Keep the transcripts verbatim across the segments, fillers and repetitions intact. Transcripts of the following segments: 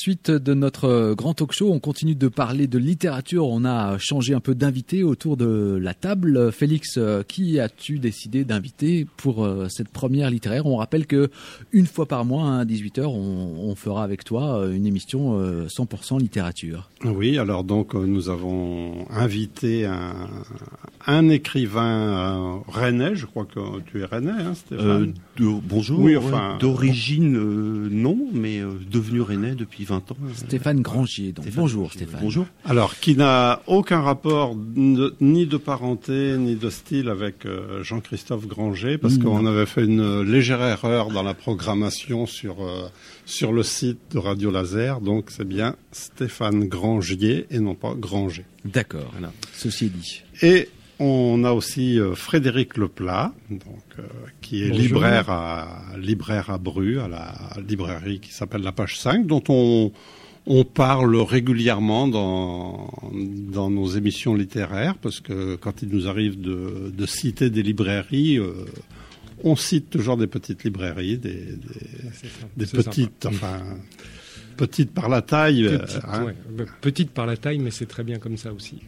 suite de notre grand talk show, on continue de parler de littérature. On a changé un peu d'invité autour de la table. Félix, qui as-tu décidé d'inviter pour cette première littéraire? On rappelle que une fois par mois, hein, à dix-huit heures, on, on fera avec toi une émission cent pour cent littérature. Oui, alors donc nous avons invité un, un écrivain rennais. Je crois que tu es rennais, hein, Stéphane. Euh, de, bonjour. Oui, enfin, ouais, d'origine euh, non, mais euh, devenu rennais depuis vingt ans. Stéphane Grangier. Donc. Stéphane Bonjour Grangier, Stéphane. Bonjour. Alors, qui n'a aucun rapport de, ni de parenté ni de style avec euh, Jean-Christophe Granger, parce mmh. qu'on avait fait une légère erreur dans la programmation sur euh, sur le site de Radio Laser. Donc, c'est bien Stéphane Grangier et non pas Granger. D'accord. Voilà. Ceci est dit. Et on a aussi euh, Frédéric Leplat, donc euh, qui est Bonjour. libraire à libraire à Bru, à la librairie qui s'appelle La Page cinq, dont on on parle régulièrement dans dans nos émissions littéraires, parce que quand il nous arrive de de citer des librairies, euh, on cite toujours des petites librairies, des des, des petites, sympa. enfin petites par la taille, petite, euh, hein. ouais. Petite par la taille, mais c'est très bien comme ça aussi.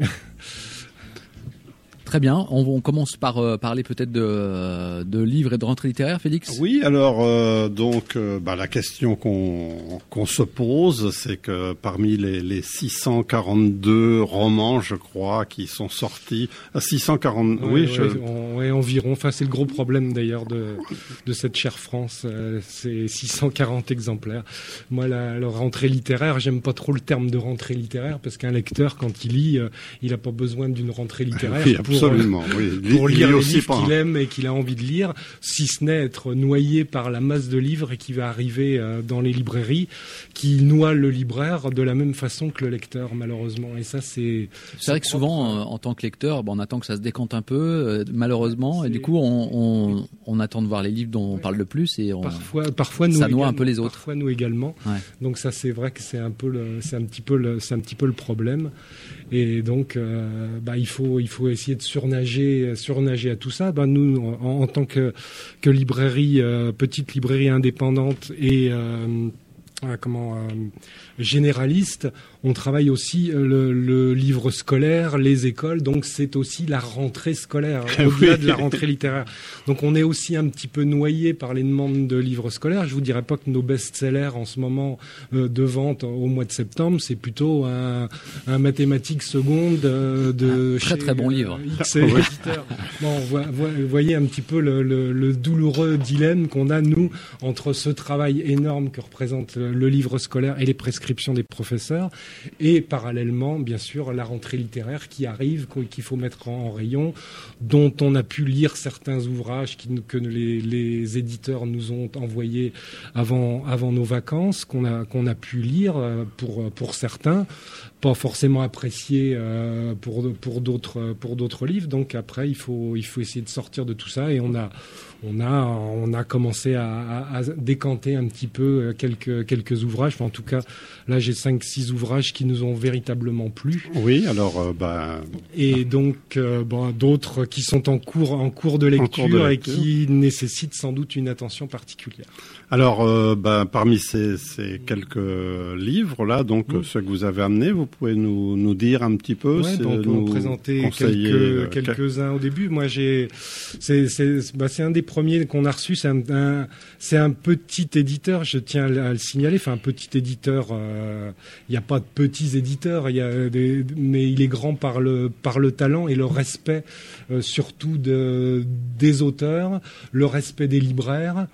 Très bien. On, on commence par euh, parler peut-être de, de livres et de rentrée littéraire, Félix. Oui, alors euh, donc euh, bah, la question qu'on qu'on se pose, c'est que parmi les, les six cent quarante-deux romans, je crois, qui sont sortis, six cent quarante, ouais, oui, ouais, je... on, ouais, environ. Enfin, c'est le gros problème d'ailleurs de de cette chère France. Euh, c'est six cent quarante exemplaires. Moi, la, la rentrée littéraire, j'aime pas trop le terme de rentrée littéraire parce qu'un lecteur, quand il lit, euh, il a pas besoin d'une rentrée littéraire. Oui, pour, absolument, oui. Pour il lire les aussi livres pas. qu'il aime et qu'il a envie de lire, si ce n'est être noyé par la masse de livres et qui va arriver euh, dans les librairies, qui noie le libraire de la même façon que le lecteur, malheureusement. Et ça, c'est... C'est vrai que souvent, euh, en tant que lecteur, bon, on attend que ça se décante un peu, euh, malheureusement, c'est... et du coup, on, on, on attend de voir les livres dont on parle le plus et on... Parfois, parfois nous ça noie également, un peu les autres. Parfois nous également. Ouais. Donc ça, c'est vrai que c'est un peu le, c'est un petit peu le, c'est un petit peu le problème. Et donc, euh, bah, il faut, il faut essayer de surnager, surnager à tout ça. Bah, nous, en, en tant que, que librairie, euh, petite librairie indépendante et euh, comment euh, généraliste, on travaille aussi le, le livre scolaire, les écoles, donc c'est aussi la rentrée scolaire, au-delà oui. de la rentrée littéraire. Donc on est aussi un petit peu noyé par les demandes de livres scolaires. Je vous dirais pas que nos best-sellers en ce moment euh, de vente au mois de septembre, c'est plutôt un, un mathématiques seconde euh, de un très chez, très bon livre. Euh, X éditeur. Bon, vous voyez un petit peu le, le, le douloureux dilemme qu'on a nous entre ce travail énorme que représente le livre scolaire et les prescriptions des professeurs. Et parallèlement, bien sûr, la rentrée littéraire qui arrive, qu'il faut mettre en rayon, dont on a pu lire certains ouvrages qui, que les, les éditeurs nous ont envoyés avant, avant nos vacances, qu'on a, qu'on a pu lire pour, pour certains, pas forcément appréciés euh, pour, pour, d'autres, pour d'autres livres. Donc après, il faut, il faut essayer de sortir de tout ça et on a... On a, on a commencé à, à, à décanter un petit peu quelques, quelques ouvrages. Enfin, en tout cas, là, j'ai cinq, six ouvrages qui nous ont véritablement plu. Oui, alors, euh, bah... Et donc, euh, bon, d'autres qui sont en cours, en cours de lecture, cours de lecture. Et qui nécessitent sans doute une attention particulière. Alors, euh, bah, parmi ces, ces quelques livres-là, donc, mmh. ceux que vous avez amenés, vous pouvez nous, nous dire un petit peu. Ouais, bah, on peut en présenter quelques, euh, quelques-uns au début. Moi, j'ai, c'est, c'est, bah, c'est un des premier qu'on a reçu, c'est un, un, c'est un petit éditeur, je tiens à le signaler, enfin un petit éditeur, il euh, n'y a pas de petits éditeurs, y a des, mais il est grand par le, par le talent et le respect euh, surtout de, des auteurs, le respect des libraires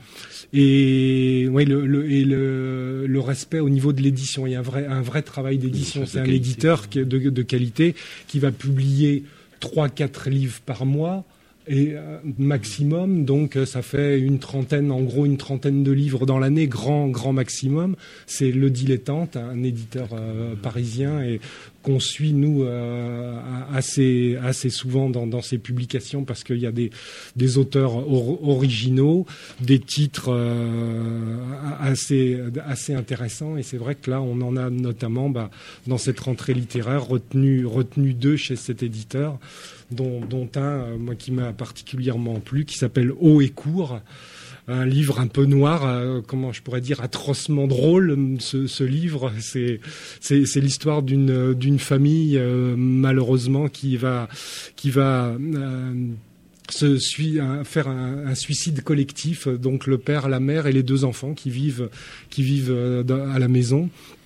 et, ouais, le, le, et le, le respect au niveau de l'édition. Il y a un vrai, un vrai travail d'édition, c'est un qualité. éditeur qui, de, de qualité qui va publier trois quatre livres par mois. Et euh, maximum, donc euh, ça fait une trentaine, en gros une trentaine de livres dans l'année, grand grand maximum. C'est Le Dilettante, un éditeur euh, parisien et qu'on suit nous euh, assez assez souvent dans dans ses publications parce qu'il y a des des auteurs or, originaux, des titres euh, assez assez intéressants et c'est vrai que là on en a notamment bah, dans cette rentrée littéraire retenu retenu deux chez cet éditeur. Dont, dont un, euh, moi, qui m'a particulièrement plu, qui s'appelle Haut et Court, un livre un peu noir, euh, comment je pourrais dire, atrocement drôle. Ce, ce livre, c'est, c'est, c'est l'histoire d'une, d'une famille euh, malheureusement qui va, qui va euh, se suit, un, faire un, un suicide collectif. Donc le père, la mère et les deux enfants qui vivent, qui vivent euh, à la maison.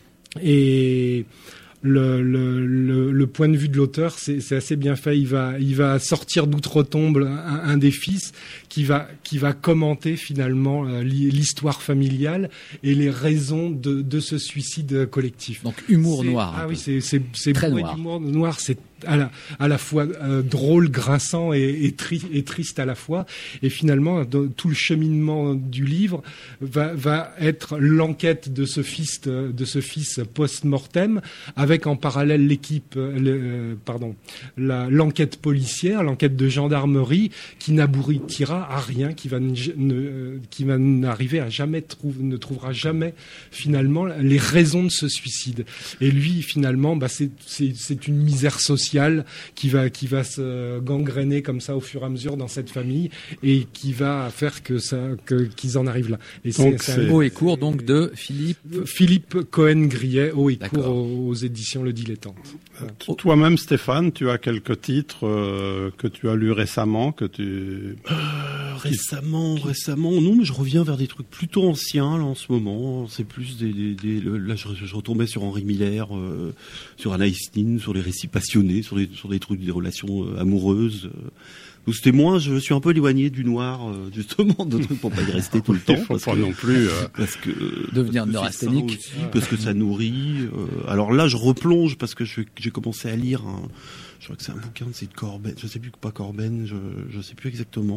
Et Le, le, le, le point de vue de l'auteur, c'est, c'est assez bien fait. Il va, il va sortir d'outre-tombe un, un des fils qui va, qui va commenter finalement euh, l'histoire familiale et les raisons de, de ce suicide collectif. Donc humour c'est, noir. Ah oui, c'est, c'est, c'est très noir. Humour noir, c'est à la, à la fois euh, drôle, grinçant et, et, tri, et triste à la fois. Et finalement, de, tout le cheminement du livre va, va être l'enquête de ce fils, de ce fils post-mortem, avec en parallèle l'équipe, euh, le, euh, pardon, la, l'enquête policière, l'enquête de gendarmerie, qui n'aboutira à rien, qui va, ne, ne, qui va n'arriver à jamais trouve, ne trouvera jamais finalement les raisons de ce suicide. Et lui, finalement, bah, c'est, c'est, c'est une misère sociale qui va qui va se gangréner comme ça au fur et à mesure dans cette famille et qui va faire que ça que qu'ils en arrivent là. Et donc c'est, c'est... Haut et court donc de Philippe Philippe Cohen-Grillet, Haut et court aux, aux éditions Le Dilettante. Voilà. Toi-même, Stéphane, tu as quelques titres euh, que tu as lus récemment, que tu euh, récemment, qui... récemment, non, mais je reviens vers des trucs plutôt anciens là en ce moment. C'est plus des, des, des là je, je retombais sur Henri Miller, euh, sur Anaïs Nin, sur les récits passionnés, sur des sur des trucs, des relations euh, amoureuses. Euh. Donc c'était moins, je suis un peu éloigné du noir, euh, justement, de trucs pour pas y rester tout le temps. Il faut parce pas que, non plus. Euh... Parce que devenir neurasthénique. Parce que ça nourrit. Euh, alors là, je replonge parce que je, j'ai commencé à lire. Un, je crois que c'est un bouquin de c'est de Corben. Je sais plus pas Corben. Je je sais plus exactement.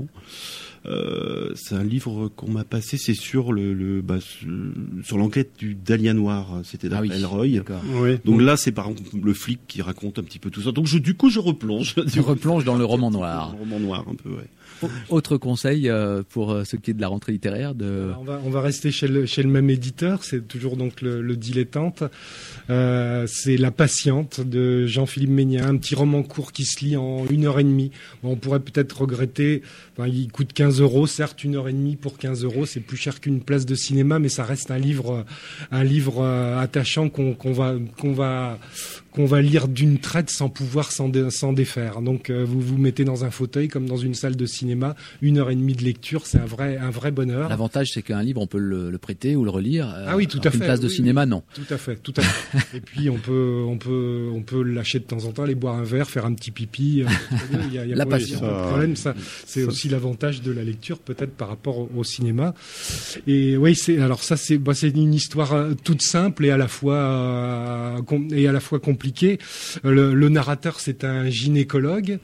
Euh, c'est un livre qu'on m'a passé. C'est sur le, le bah, sur l'enquête du Dahlia Noir. C'était d'Arthur Elroy. Oui. Donc là, c'est par exemple le flic qui raconte un petit peu tout ça. Donc je, du coup, je replonge. Tu replonges dans le roman noir. Dans le roman noir, un peu, ouais. Autre conseil euh, pour euh, ce qui est de la rentrée littéraire de... on va on va rester chez le chez le même éditeur, c'est toujours donc le, le Dilettante. Euh, c'est La Patiente de Jean-Philippe Mégnat, un petit roman court qui se lit en une heure et demie. Bon, on pourrait peut-être regretter, enfin, il coûte quinze euros, certes une heure et demie pour quinze euros, c'est plus cher qu'une place de cinéma, mais ça reste un livre un livre euh, attachant qu'on qu'on va qu'on va qu'on va lire d'une traite sans pouvoir s'en, dé, s'en défaire. Donc euh, vous vous mettez dans un fauteuil comme dans une salle de cinéma, une heure et demie de lecture, c'est un vrai un vrai bonheur. L'avantage, c'est qu'un livre on peut le, le prêter ou le relire. Euh, ah oui, tout à fait. Une place de oui, cinéma, oui. non. Tout à fait, tout à fait. Et puis on peut on peut on peut lâcher de temps en temps, aller boire un verre, faire un petit pipi. Il y a, il y a la pas, passion. Pas de problème. Ça, c'est ça. Aussi l'avantage de la lecture, peut-être par rapport au, au cinéma. Et oui, c'est alors ça c'est bah, c'est une histoire toute simple et à la fois euh, com- et à la fois compliquée. Le, le narrateur, c'est un gynécologue,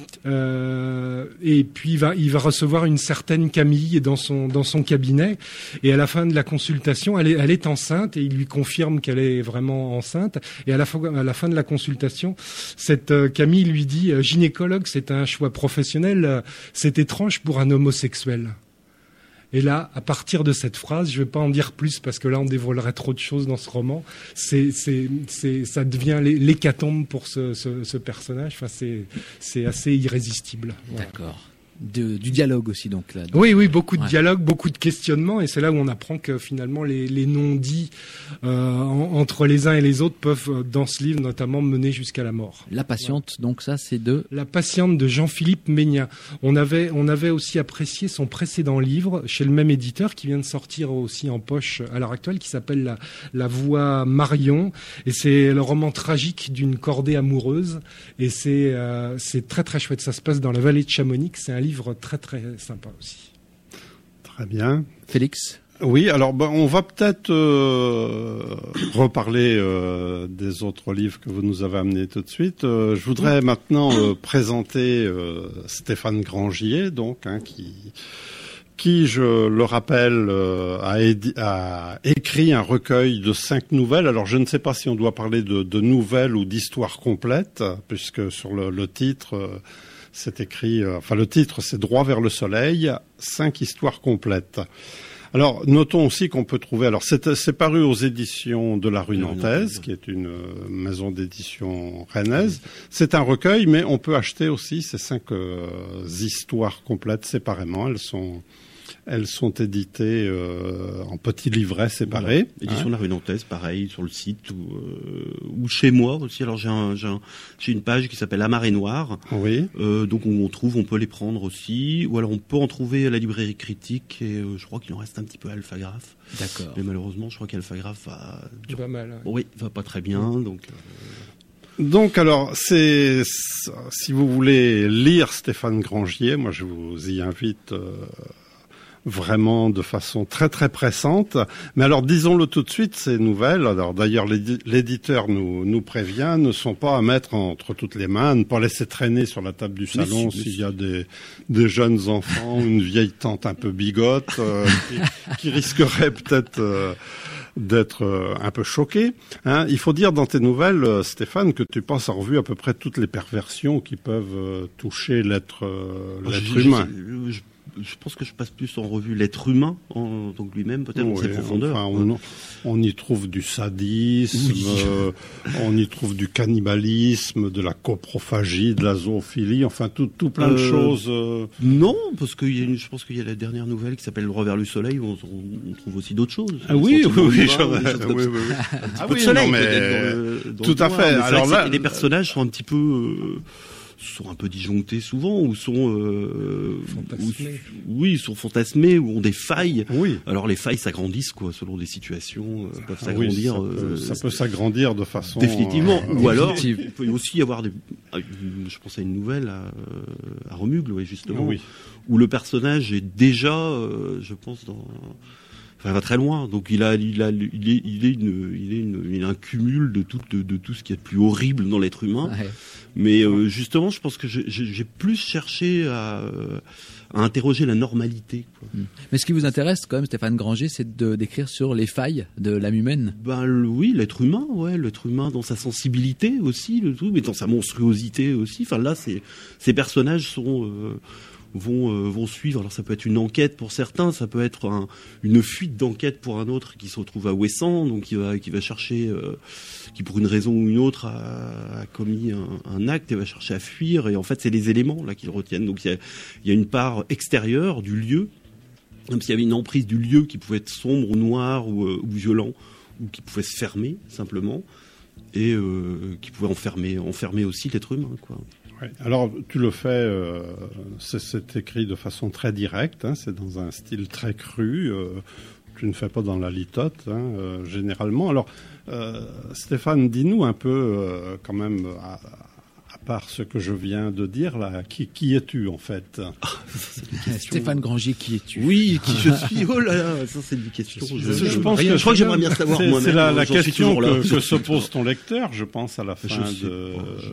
euh, et puis il va, il va recevoir une certaine Camille dans son dans son cabinet, et à la fin de la consultation, elle est, elle est enceinte, et il lui confirme qu'elle est vraiment enceinte. Et à la fin, à la fin de la consultation, cette euh, Camille lui dit euh, gynécologue, c'est un choix professionnel, euh, c'est étrange pour un homosexuel. Et là, à partir de cette phrase, je ne vais pas en dire plus parce que là, on dévoilerait trop de choses dans ce roman. C'est, c'est, c'est, ça devient l'hécatombe pour ce, ce, ce personnage. Enfin, c'est, c'est assez irrésistible. Voilà. D'accord. De, du dialogue aussi, donc là. Oui, oui, beaucoup de ouais. dialogue, beaucoup de questionnements, et c'est là où on apprend que finalement les, les non-dits euh, en, entre les uns et les autres peuvent, dans ce livre, notamment mener jusqu'à la mort. La Patiente, ouais. donc ça, c'est de La Patiente de Jean-Philippe Mégnat. On avait, on avait aussi apprécié son précédent livre chez le même éditeur qui vient de sortir aussi en poche à l'heure actuelle, qui s'appelle La, La Voix Marion, et c'est le roman tragique d'une cordée amoureuse, et c'est, euh, c'est très très chouette. Ça se passe dans la vallée de Chamonix. C'est un livre livre très très sympa aussi. Très bien. Félix ? Oui, alors ben, on va peut-être euh, reparler euh, des autres livres que vous nous avez amenés tout de suite. Euh, je voudrais oui. maintenant euh, présenter euh, Stéphane Grangier, donc, hein, qui, qui, je le rappelle, euh, a, édi- a écrit un recueil de cinq nouvelles. Alors je ne sais pas si on doit parler de, de nouvelles ou d'histoires complètes, puisque sur le, le titre... Euh, c'est écrit, euh, enfin le titre c'est Droit vers le soleil, cinq histoires complètes. Alors notons aussi qu'on peut trouver, alors c'est, c'est paru aux éditions de la Rue Nantaise, qui est une euh, maison d'édition rennaise. C'est un recueil, mais on peut acheter aussi ces cinq euh, histoires complètes séparément. Elles sont Elles sont éditées euh, en petits livrets séparés. Voilà. Édition hein. de la rue Nantaise, pareil, sur le site ou, euh, ou chez moi aussi. Alors j'ai, un, j'ai, un, j'ai une page qui s'appelle La Marée Noire. Oui. Euh, donc on, on trouve, on peut les prendre aussi. Ou alors on peut en trouver à la librairie Critique. Et euh, je crois qu'il en reste un petit peu à Alphagraphe. D'accord. Mais malheureusement, je crois qu'Alphagraphe va... Pas mal. Ouais. Oui, va pas très bien. Donc... Euh... Donc alors, c'est si vous voulez lire Stéphane Grangier, moi je vous y invite euh, vraiment de façon très très pressante. Mais alors disons-le tout de suite, ces nouvelles, alors d'ailleurs l'éditeur nous nous prévient, ne sont pas à mettre entre toutes les mains, à ne pas laisser traîner sur la table du salon si, s'il si. y a des des jeunes enfants, une vieille tante un peu bigote euh, qui, qui risquerait peut-être euh, d'être euh, un peu choqué. Hein. Il faut dire dans tes nouvelles, euh, Stéphane, que tu passes en revue à peu près toutes les perversions qui peuvent euh, toucher l'être, euh, l'être je, humain. Je, je, je pense que je passe plus en revue l'être humain en tant que lui-même, peut-être oui, dans ses profondeurs. Enfin, on, on y trouve du sadisme, oui. euh, on y trouve du cannibalisme, de la coprophagie, de la zoophilie, enfin tout, tout plein euh, de choses. Euh... Non, parce que y a une, je pense qu'il y a la dernière nouvelle qui s'appelle Le Droit vers le soleil, où on, on trouve aussi d'autres choses. Ah oui, oui, oui, oui, oui, oui. Un petit ah peu oui, de soleil, non, mais peut-être, dans le, dans tout à fait. Alors là, les personnages sont un petit peu... Euh, sont un peu disjonctés souvent, ou sont euh, fantasmés. Ou, oui, sont fantasmés, ou ont des failles. Oui. Alors les failles s'agrandissent, quoi, selon des situations, euh, peuvent s'agrandir. Oui, ça, peut, euh, ça peut s'agrandir de façon définitivement. Euh, ou alors, définitive. il peut aussi y avoir des. Je pense à une nouvelle à, à Remugle, oui, justement, oui. où le personnage est déjà, euh, je pense, dans. Enfin, il va très loin. Donc il a, il a, il est, il est une, il est une, il est un cumul de tout, de, de tout ce qui est de plus horrible dans l'être humain. Ouais. Mais euh, justement, je pense que j'ai, j'ai plus cherché à, à interroger la normalité, quoi. Mais ce qui vous intéresse, quand même, Stéphane Grangier, c'est de d'écrire sur les failles de l'âme humaine. Ben oui, l'être humain, ouais, l'être humain dans sa sensibilité aussi, le tout, mais dans sa monstruosité aussi. Enfin là, c'est, ces personnages sont euh, vont euh, vont suivre. Alors ça peut être une enquête pour certains, ça peut être un, une fuite d'enquête pour un autre qui se retrouve à Ouessant, donc qui va qui va chercher, euh, qui pour une raison ou une autre a, a commis un, un acte et va chercher à fuir. Et en fait, c'est les éléments là qui le retiennent. Donc il y a il y a une part extérieure du lieu, comme s'il y avait une emprise du lieu qui pouvait être sombre ou noir ou, euh, ou violent, ou qui pouvait se fermer simplement, et euh, qui pouvait enfermer enfermer aussi l'être humain, quoi. Ouais. Alors, tu le fais, euh, c'est, c'est écrit de façon très directe, hein, c'est dans un style très cru, euh, tu ne fais pas dans la litote, hein, euh, généralement. Alors, euh, Stéphane, dis-nous un peu, euh, quand même, à, à part ce que je viens de dire, là, qui, qui es-tu, en fait? Stéphane Grangier, qui es-tu? Oui, qui je suis? Oh là là, ça c'est une question. Je, je, je, pense que, je crois que j'aimerais bien savoir c'est, moi-même. C'est la, la question que, que se pose ton lecteur, je pense, à la fin je de... Pas, je,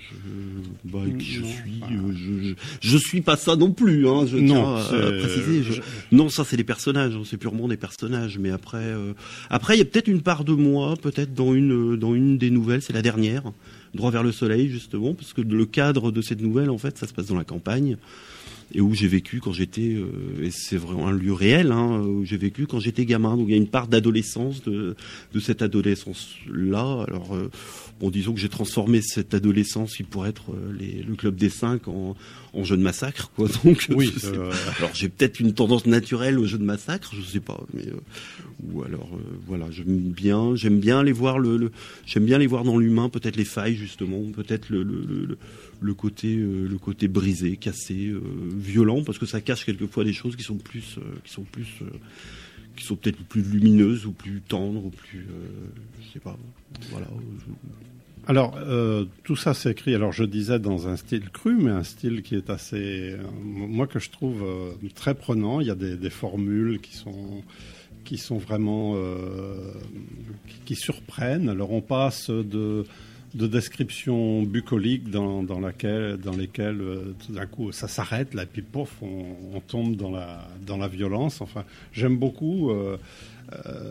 je, bah, qui je suis euh, je, je, je suis pas ça non plus, hein, je non, tiens à, à préciser. Je, non, ça c'est des personnages, c'est purement des personnages. Mais après, euh, après il y a peut-être une part de moi, peut-être dans une, dans une des nouvelles, c'est la dernière. Droit vers le soleil, justement, parce que le cadre de cette nouvelle, en fait, ça se passe dans la campagne, et où j'ai vécu quand j'étais, euh, et c'est vraiment un lieu réel, hein, où j'ai vécu quand j'étais gamin. Donc il y a une part d'adolescence, de, de cette adolescence-là. Alors, euh, bon, disons que j'ai transformé cette adolescence, qui pourrait être euh, les, le Club des Cinq, en, en jeu de massacre, quoi. Donc, oui, euh... alors j'ai peut-être une tendance naturelle au jeu de massacre, je sais pas, mais euh, ou alors euh, voilà, j'aime bien, j'aime bien les voir le, le j'aime bien les voir dans l'humain, peut-être les failles justement, peut-être le le, le, le côté euh, le côté brisé, cassé, euh, violent, parce que ça cache quelquefois des choses qui sont plus euh, qui sont plus euh, qui sont peut-être plus lumineuses ou plus tendres ou plus euh, je sais pas, voilà. Je... Alors, euh, tout ça c'est écrit, alors je disais dans un style cru, mais un style qui est assez, euh, moi que je trouve euh, très prenant. Il y a des, des formules qui sont, qui sont vraiment, euh, qui, qui surprennent. Alors on passe de, de descriptions bucoliques dans, dans, laquelle, dans lesquelles euh, tout d'un coup ça s'arrête, là, et puis pouf, on, on tombe dans la, dans la violence. Enfin, j'aime beaucoup... Euh, euh,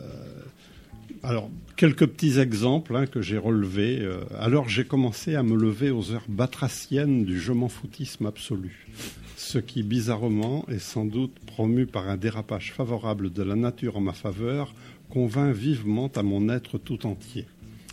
Alors, quelques petits exemples hein, que j'ai relevés. Euh, alors, j'ai commencé à me lever aux heures batraciennes du je m'en foutisme absolu. Ce qui, bizarrement, est sans doute promu par un dérapage favorable de la nature en ma faveur, convainc vivement à mon être tout entier.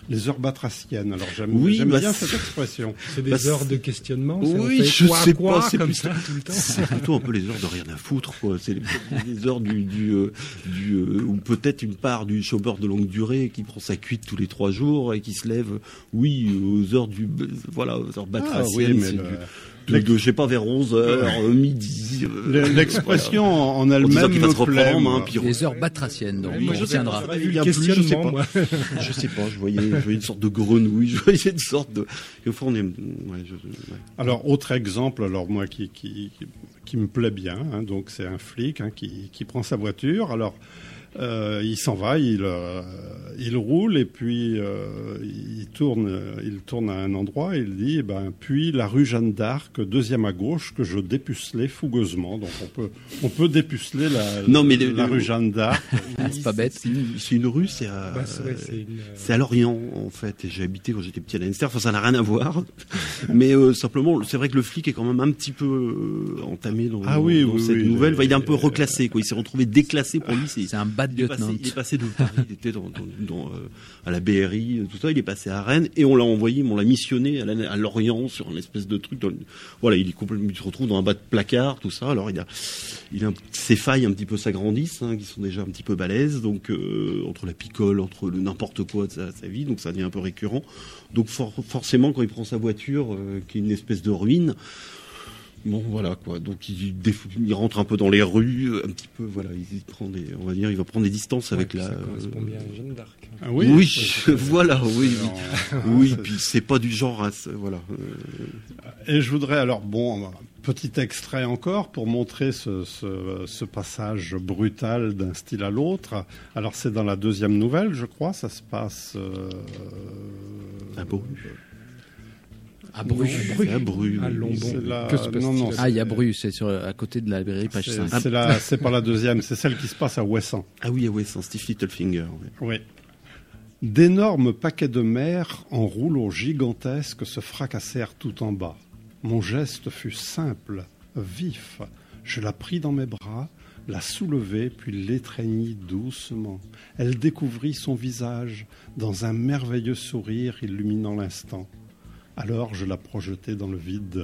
les heures batraciennes. Alors j'aime, oui, j'aime bah bien cette expression. C'est des bah, heures de questionnement. Oui, je quoi, sais quoi, pas. C'est, comme plus, ça, tout le temps. c'est plutôt un peu les heures de rien à foutre, quoi. C'est les, les heures du, du, euh, du euh, ou peut-être une part du chômeur de longue durée qui prend sa cuite tous les trois jours et qui se lève, oui, aux heures du, voilà, aux heures batraciennes. Ah, oui, mais le... De, de, je sais pas, vers onze heures, ouais. midi. Euh, L'expression voilà. en elle-même me se plaît. Hein, les heures batraciennes, donc oui, on retiendra. Il y a plus, je sais pas. je sais pas, je voyais, je voyais une sorte de grenouille, je voyais une sorte de... Au fond, on est... ouais, je... ouais. Alors, autre exemple, alors moi, qui, qui, qui, qui me plaît bien, hein, donc c'est un flic hein, qui, qui prend sa voiture, alors... Euh, il s'en va, il, euh, il roule et puis euh, il tourne, il tourne à un endroit et il dit, eh ben, puis la rue Jeanne d'Arc, deuxième à gauche, que je dépucelais fougueusement. Donc on peut, on peut dépuceler la, non, mais la, les, la rue Jeanne d'Arc. C'est pas bête. C'est une, c'est une rue, c'est à, bah, c'est, vrai, c'est, une... c'est à Lorient en fait. Et j'ai habité quand j'étais petit à Leinster. Enfin, ça n'a rien à voir. mais euh, simplement, c'est vrai que le flic est quand même un petit peu euh, entamé dans, ah, oui, dans oui, cette oui, nouvelle. Les... Enfin, il est un peu reclassé, quoi. Il s'est retrouvé déclassé pour lui. C'est, c'est un bas de lieutenant. Il est passé de Paris, il était dans, dans, dans, euh, à la B R I, tout ça, il est passé à Rennes et on l'a envoyé, on l'a missionné à, la, à Lorient sur une espèce de truc. Dans le, voilà, il est complètement, il se retrouve dans un bas de placard, tout ça. Alors il a, il a ses failles un petit peu s'agrandissent, hein, qui sont déjà un petit peu balèzes, donc euh, entre la picole, entre le n'importe quoi de sa, sa vie, donc ça devient un peu récurrent. Donc for, forcément, quand il prend sa voiture, euh, qui est une espèce de ruine. Bon, voilà, quoi. Donc, il, il rentre un peu dans les rues, un petit peu, voilà, il prend des, on va dire, il va prendre des distances ouais, avec la. Ça correspond bien à Jeanne d'Arc. Ah, oui, oui, voilà, oui, oui. oui, puis c'est pas du genre à, voilà. Et je voudrais, alors, bon, petit extrait encore pour montrer ce, ce, ce passage brutal d'un style à l'autre. Alors, c'est dans la deuxième nouvelle, je crois, ça se passe. Euh, à Bru. À Bru. À Bru. À Lombon. La... Que se non, non, ah, il y a Bru, c'est sur, à côté de la librairie, page c'est, cinq. C'est, la, c'est pas la deuxième, c'est celle qui se passe à Ouessant. Ah oui, à Ouessant, Steve Littlefinger. Oui. oui. D'énormes paquets de mer en rouleaux gigantesques se fracassèrent tout en bas. Mon geste fut simple, vif. Je la pris dans mes bras, la soulevai, puis l'étreignis doucement. Elle découvrit son visage dans un merveilleux sourire illuminant l'instant. Alors je la projetai dans le vide.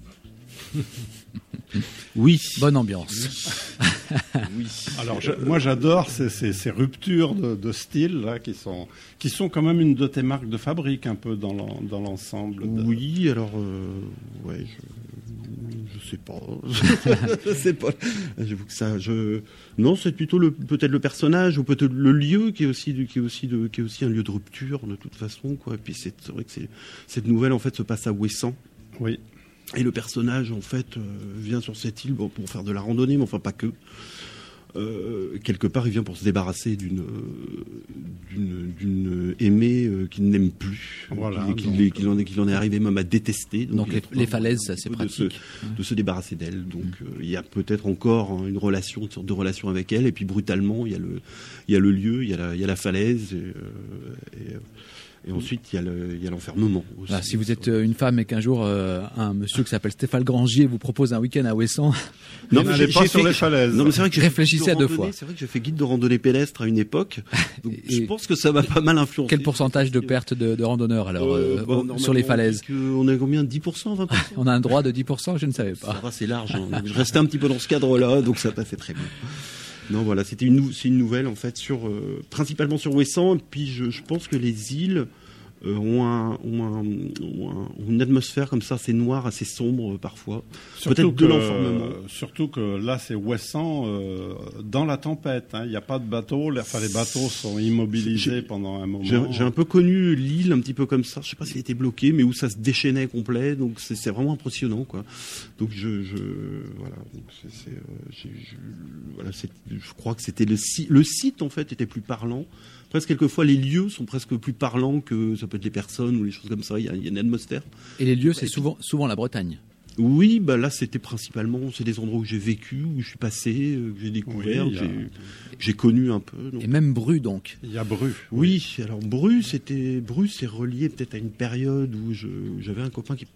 Oui. Bonne ambiance. Oui. Alors je, moi j'adore ces, ces, ces ruptures de, de style là, qui sont qui sont quand même une de tes marques de fabrique un peu dans, l'en, dans l'ensemble. De... Oui, alors euh, ouais, je, je sais pas, je sais pas. J'avoue que ça, je non, c'est plutôt le peut-être le personnage ou peut-être le lieu qui est aussi qui est aussi de qui est aussi un lieu de rupture de toute façon quoi. Et puis c'est, c'est vrai que c'est, cette nouvelle en fait se passe à Ouessant. Oui. Et le personnage, en fait, euh, vient sur cette île bon, pour faire de la randonnée, mais enfin pas que. Euh, quelque part, il vient pour se débarrasser d'une, euh, d'une, d'une aimée euh, qu'il n'aime plus, voilà, qu'il, donc, qu'il, qu'il, en est, qu'il en est arrivé même à détester. Donc, donc les, les falaises, ça c'est pratique. De se, de se débarrasser d'elle. Donc mmh. euh, il y a peut-être encore une relation, une sorte de relation avec elle, et puis brutalement, il y a le, il y a le lieu, il y a la, il y a la falaise. Et, euh, et, Et ensuite, il y a, le, il y a l'enfermement. Aussi. Voilà, si vous êtes une femme et qu'un jour euh, un monsieur qui s'appelle Stéphane Grangier vous propose un week-end à Ouessant, non, mais n'allez pas sur fait, les falaises. Non, mais c'est vrai que j'ai réfléchissez à deux fois. C'est vrai que j'ai fait guide de randonnée pédestre à une époque. Donc et je pense que ça m'a pas mal influencé. Quel pourcentage de perte de, de randonneurs alors euh, euh, bon, sur les falaises? On a combien? dix pour cent, vingt pour cent? On a un droit de dix pour cent, je ne savais pas. Ça va, c'est large. Hein. Donc, je restais un petit peu dans ce cadre-là, donc ça passait très bien. Non, voilà, c'était une, c'est une nouvelle en fait sur euh, principalement sur Ouessant. Et puis je, je pense que les îles Euh, ont, un, ont, un, ont, un, ont une atmosphère comme ça, assez noire, assez sombre euh, parfois. Surtout Peut-être que, de l'enfermement. Euh, surtout que là, c'est Ouessant euh, dans la tempête. Il hein. n'y a pas de bateau. Les, enfin, les bateaux sont immobilisés j'ai, pendant un moment. J'ai, j'ai un peu connu l'île un petit peu comme ça. Je ne sais pas s'il était bloqué, mais où ça se déchaînait complet. Donc c'est, c'est vraiment impressionnant, quoi. Donc je, je voilà. Donc c'est, c'est, euh, j'ai, je, voilà c'est, je crois que c'était le site. Le site en fait était plus parlant. Presque quelquefois, les lieux sont presque plus parlants que ça peut être les personnes ou les choses comme ça. Il y a, il y a une atmosphère. Et les lieux, c'est souvent, souvent la Bretagne. Oui, bah là, c'était principalement, c'est des endroits où j'ai vécu, où je suis passé, euh, que j'ai découvert, oui, a... j'ai, j'ai connu un peu. Donc. Et même Bru, donc. Il y a Bru. Oui, oui. Alors Bru, c'était, Bru, c'est relié peut-être à une période où, je, où j'avais un copain qui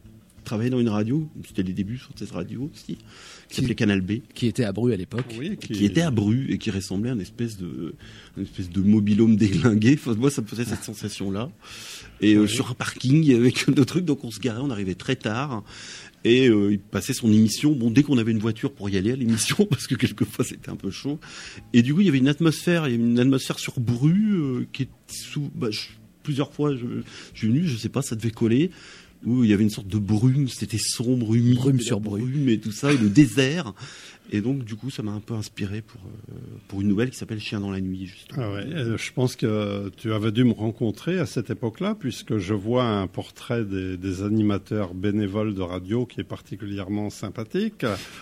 travaillait dans une radio, c'était les débuts sur cette radio aussi, qui s'appelait Canal B. Qui était à Bru à l'époque. Oui, qui... qui était à Bru et qui ressemblait à une espèce de, une espèce de mobil-home déglingué. Enfin, moi, ça me faisait cette sensation-là. Et oui. euh, sur un parking avec deux trucs, donc on se garait, on arrivait très tard. Et euh, il passait son émission, bon, dès qu'on avait une voiture pour y aller à l'émission, parce que quelquefois c'était un peu chaud. Et du coup, il y avait une atmosphère, il y avait une atmosphère sur Bru euh, qui est sous... Bah, je, plusieurs fois, je, je suis venu, je sais pas, ça devait coller, où il y avait une sorte de brume, c'était sombre, humide. Brume sur brume. brume et tout ça, et le désert. Et donc, du coup, ça m'a un peu inspiré pour, euh, pour une nouvelle qui s'appelle Chien dans la nuit, justement. Ah ouais, je pense que tu avais dû me rencontrer à cette époque-là, puisque je vois un portrait des, des animateurs bénévoles de radio qui est particulièrement sympathique.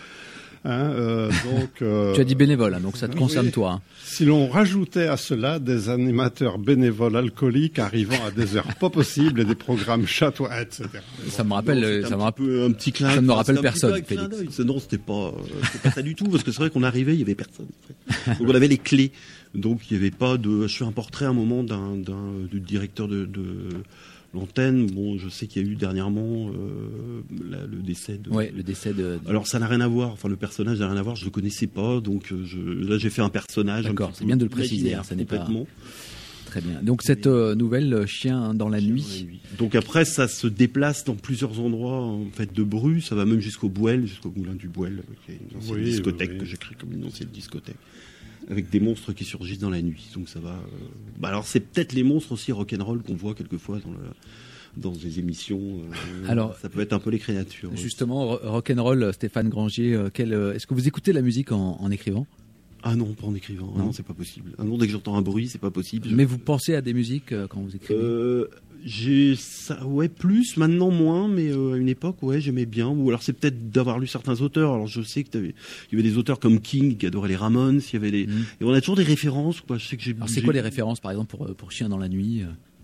Hein, euh, donc, euh, tu as dit bénévole, hein, donc ça te oui, concerne toi. Hein. Si l'on rajoutait à cela des animateurs bénévoles alcooliques arrivant à des heures pas possibles et des programmes chatois, et cetera. Ça me rappelle, non, ça un, me petit peu, un petit clin ça ne me rappelle personne. Félix. Non, c'était pas, c'était pas ça du tout, parce que c'est vrai qu'on arrivait, il y avait personne. Donc on avait les clés, donc il y avait pas de. Je fais un portrait à un moment d'un, d'un du directeur de. de l'antenne, bon, je sais qu'il y a eu dernièrement euh, la, le décès de... Ouais, le décès de... Alors, ça n'a rien à voir. Enfin, le personnage n'a rien à voir. Je le connaissais pas, donc je, là, j'ai fait un personnage. D'accord, c'est bien de le préciser. Hein, ça n'est pas... Très bien. Donc, cette euh, nouvelle Chien dans la Chien nuit. Dans la nuit. Donc, après, ça se déplace dans plusieurs endroits, en fait, de Bru. Ça va même jusqu'au Bouel, jusqu'au Moulin du Bouel, qui est une ancienne oui, discothèque oui, oui. que j'écris comme une ancienne discothèque. Avec des monstres qui surgissent dans la nuit. Donc ça va. Euh... Bah alors c'est peut-être les monstres aussi rock'n'roll qu'on voit quelquefois dans le dans des émissions. Euh... Alors ça peut être un peu les créatures. Justement, aussi. Rock'n'roll, Stéphane Grangier, euh, quel, euh, est-ce que vous écoutez la musique en, en écrivant ? Ah non, pas en écrivant. Non, non c'est pas possible. Ah non, dès que j'entends un bruit, c'est pas possible. Mais je... vous pensez à des musiques euh, quand vous écrivez ? euh, J'ai ça, ouais, plus maintenant moins, mais euh, à une époque, ouais, j'aimais bien. Ou alors c'est peut-être d'avoir lu certains auteurs. Alors je sais que il y avait des auteurs comme King qui adoraient les Ramones. Il y avait les, mmh. et on a toujours des références. Quoi. Je sais que j'ai. Alors c'est quoi les références, par exemple, pour pour Chien dans la nuit ?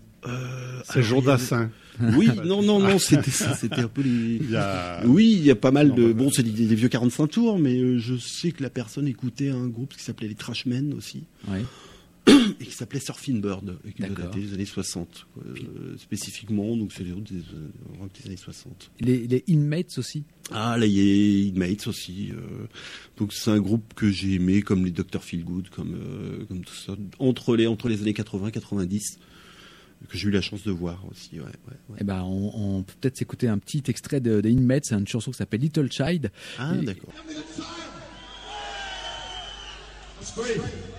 Euh, c'est Jourdassin. Oui, non, non, non, c'était ça, c'était un peu les. Il y a... Oui, il y a pas mal de. Bon, c'est des, des vieux quarante-cinq tours, mais euh, je sais que la personne écoutait un groupe qui s'appelait les Trashmen aussi. Ouais. Et qui s'appelait Surfing Bird, et qui datait des années soixante, euh, spécifiquement, donc c'est les routes des, euh, des années soixante. Les, les Inmates aussi ? Ah, là, il y a Inmates aussi. Euh, donc c'est un groupe que j'ai aimé, comme les docteur Feelgood, comme, euh, comme tout ça, entre les, entre les années quatre-vingts et quatre-vingt-dix, que j'ai eu la chance de voir aussi. Ouais, ouais, ouais. Eh ben, on, on peut peut-être s'écouter un petit extrait de, de Inmates, c'est une chanson qui s'appelle Little Child. Ah, et... d'accord. That's great.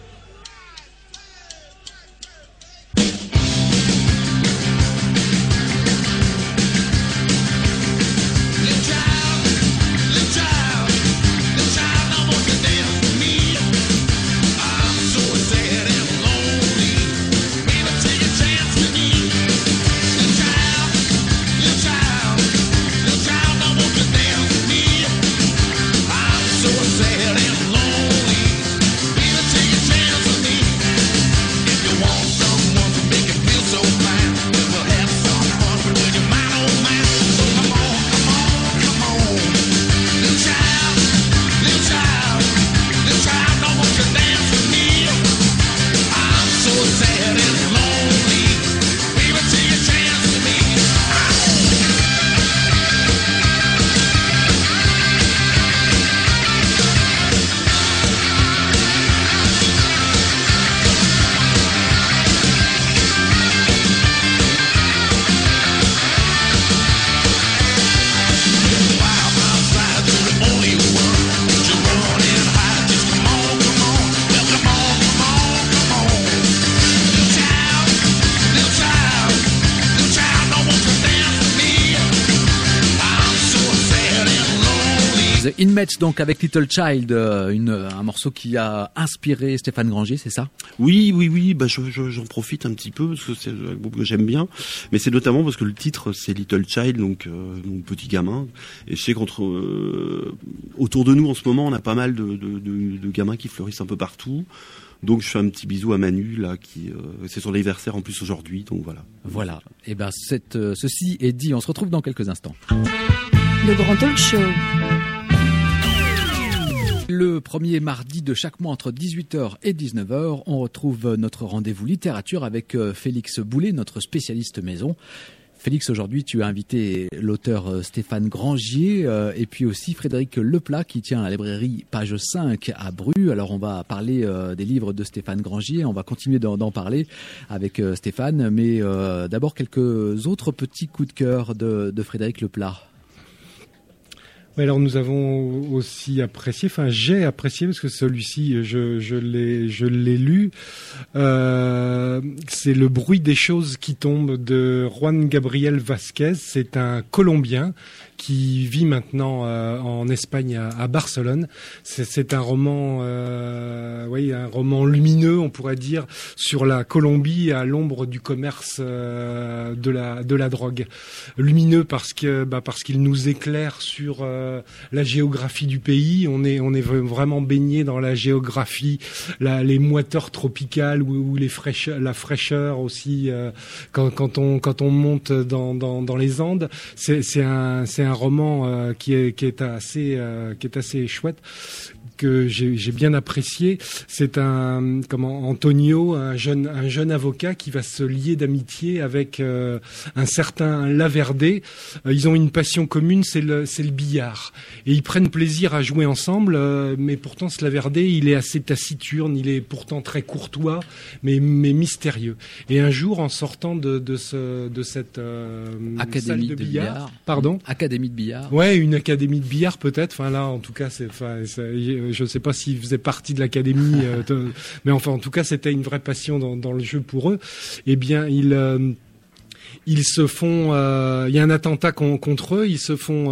Inmates, donc avec Little Child, une, un morceau qui a inspiré Stéphane Grangier, c'est ça ? Oui, oui, oui. Bah, je, je, j'en profite un petit peu parce que c'est un groupe que j'aime bien, mais c'est notamment parce que le titre c'est Little Child, donc euh, mon petit gamin. Et je sais qu'entre euh, autour de nous en ce moment, on a pas mal de, de, de, de gamins qui fleurissent un peu partout. Donc je fais un petit bisou à Manu là, qui euh, c'est son anniversaire en plus aujourd'hui, donc voilà. Voilà. Et ben cette, euh, ceci est dit. On se retrouve dans quelques instants. Le Grand Talk Show. Le premier mardi de chaque mois entre dix-huit heures et dix-neuf heures, on retrouve notre rendez-vous littérature avec Félix Boulet, notre spécialiste maison. Félix, aujourd'hui, tu as invité l'auteur Stéphane Grangier euh, et puis aussi Frédéric Leplat qui tient la librairie Page cinq à Bru. Alors, on va parler euh, des livres de Stéphane Grangier. On va continuer d'en, d'en parler avec euh, Stéphane. Mais euh, d'abord, quelques autres petits coups de cœur de, de Frédéric Leplat. Oui, alors nous avons aussi apprécié, enfin j'ai apprécié parce que celui-ci je, je l'ai je l'ai lu. Euh, c'est Le bruit des choses qui tombent de Juan Gabriel Vázquez. C'est un Colombien qui vit maintenant euh, en Espagne à, à Barcelone. C'est, c'est un roman, euh, oui, un roman lumineux, on pourrait dire, sur la Colombie à l'ombre du commerce euh, de la de la drogue. Lumineux parce que bah, parce qu'il nous éclaire sur euh, la géographie du pays. On est on est vraiment baigné dans la géographie, la, les moiteurs tropicales ou, ou les fraîcheurs, la fraîcheur aussi euh, quand quand on quand on monte dans dans dans les Andes. C'est c'est un c'est un roman euh, qui est qui est assez euh, qui est assez chouette, que j'ai, j'ai bien apprécié. C'est un comment Antonio, un jeune un jeune avocat qui va se lier d'amitié avec euh, un certain Laverde. Euh, ils ont une passion commune, c'est le c'est le billard, et ils prennent plaisir à jouer ensemble. Euh, mais pourtant, ce Laverde, il est assez taciturne, il est pourtant très courtois, mais mais mystérieux. Et un jour, en sortant de de ce de cette euh, académie salle de, de billard, billard, pardon, académie de billard. Ouais, une académie de billard peut-être. Enfin là, en tout cas, c'est, enfin, c'est, je ne sais pas s'ils faisaient partie de l'académie, euh, de, mais enfin, en tout cas, c'était une vraie passion dans, dans le jeu pour eux. Eh bien, ils euh, ils se font, euh, il y a un attentat con, contre eux, ils se font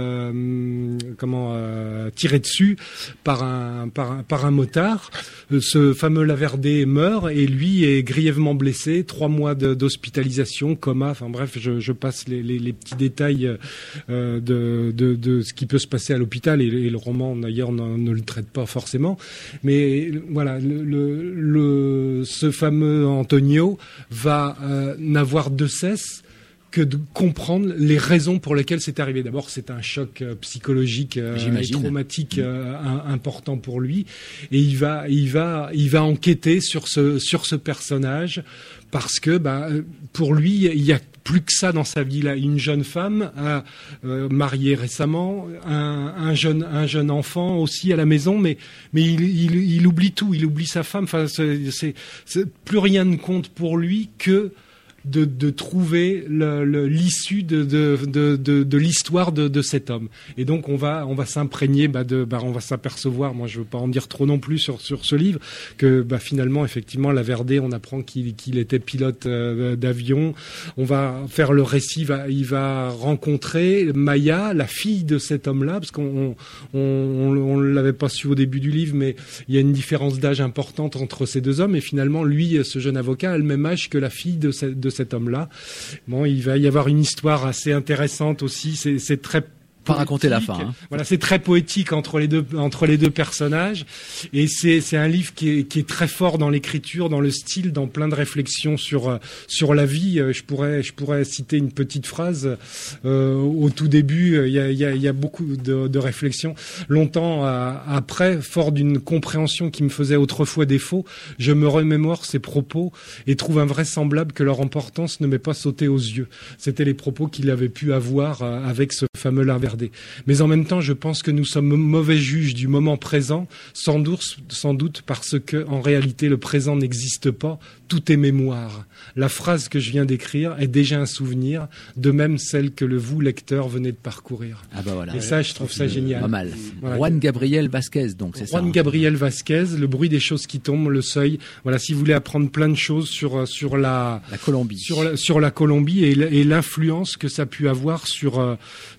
euh, comment euh, tirer dessus par un par un, par un motard. Ce fameux Laverde meurt et lui est grièvement blessé. Trois mois de, d'hospitalisation, coma. Enfin bref, je, je passe les, les, les petits détails euh, de, de de ce qui peut se passer à l'hôpital, et, et le roman d'ailleurs ne, ne le traite pas forcément. Mais voilà, le, le, le ce fameux Antonio va euh, n'avoir de cesse que de comprendre les raisons pour lesquelles c'est arrivé. D'abord, c'est un choc euh, psychologique euh, et traumatique euh, un, important pour lui, et il va, il va, il va enquêter sur ce sur ce personnage parce que, bah, pour lui, il y a plus que ça dans sa vie. Là, une jeune femme a euh, mariée récemment, un, un jeune un jeune enfant aussi à la maison, mais mais il, il, il oublie tout, il oublie sa femme. Enfin, c'est, c'est, c'est plus rien ne compte pour lui que de, de trouver le, le, l'issue de, de, de, de, de l'histoire de, de cet homme. Et donc on va on va s'imprégner, bah, de, bah, on va s'apercevoir, moi je veux pas en dire trop non plus sur sur ce livre, que bah, finalement effectivement Laverde, on apprend qu'il, qu'il était pilote euh, d'avion. On va faire le récit, va, il va rencontrer Maya, la fille de cet homme-là, parce qu'on on, on, on l'avait pas su au début du livre, mais il y a une différence d'âge importante entre ces deux hommes, et finalement lui, ce jeune avocat, a le même âge que la fille de, ce, de cet homme-là. Bon, il va y avoir une histoire assez intéressante aussi. C'est, c'est très pas raconter la fin. Hein. Voilà, c'est très poétique entre les deux entre les deux personnages, et c'est c'est un livre qui est qui est très fort dans l'écriture, dans le style, dans plein de réflexions sur sur la vie. Je pourrais je pourrais citer une petite phrase euh, au tout début. Il y a il y a il y a beaucoup de, de réflexions. Longtemps euh, après, fort d'une compréhension qui me faisait autrefois défaut, je me remémore ces propos et trouve invraisemblable que leur importance ne m'ait pas sauté aux yeux. C'était les propos qu'il avait pu avoir euh, avec ce fameux Laverde. Mais en même temps, je pense que nous sommes mauvais juges du moment présent, sans doute, sans doute parce que, en réalité, le présent n'existe pas. Tout est mémoire. La phrase que je viens d'écrire est déjà un souvenir, de même celle que le vous, lecteur, venez de parcourir. Ah bah voilà. Et ça, je trouve ça génial. Pas mal. Voilà. Juan Gabriel Vázquez, donc c'est Juan ça. Juan Gabriel Vázquez, Le bruit des choses qui tombent, Le seuil. Voilà, si vous voulez apprendre plein de choses sur sur la, la Colombie, sur la, sur la Colombie et, et l'influence que ça a pu avoir sur euh,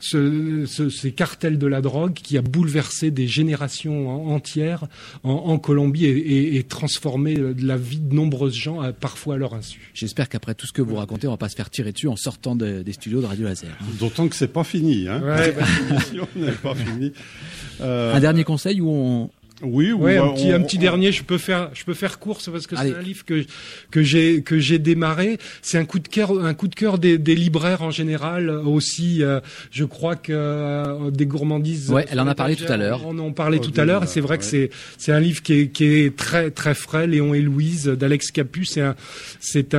ce, ce, ces cartels de la drogue qui a bouleversé des générations entières en, en Colombie et, et, et transformé la vie de nombreuses gens, parfois à leur insu. J'espère qu'après tout ce que vous racontez, on va pas se faire tirer dessus en sortant de, des studios de Radio Laser. Hein. D'autant que c'est pas fini, hein. Ouais, bah... n'est pas fini. Euh... Un dernier conseil où on Oui, ouais, ou un petit, on, un petit on, dernier. Je peux faire, je peux faire course parce que Allez. c'est un livre que que j'ai que j'ai démarré. C'est un coup de cœur, un coup de cœur des, des libraires en général aussi. Euh, je crois que euh, des gourmandises. Ouais, elle en a parlé tout à l'heure. On en parlait Oh, tout à l'heure. bien, C'est vrai ouais. que c'est c'est un livre qui est qui est très très frais. Léon et Louise d'Alex Capu. C'est un c'est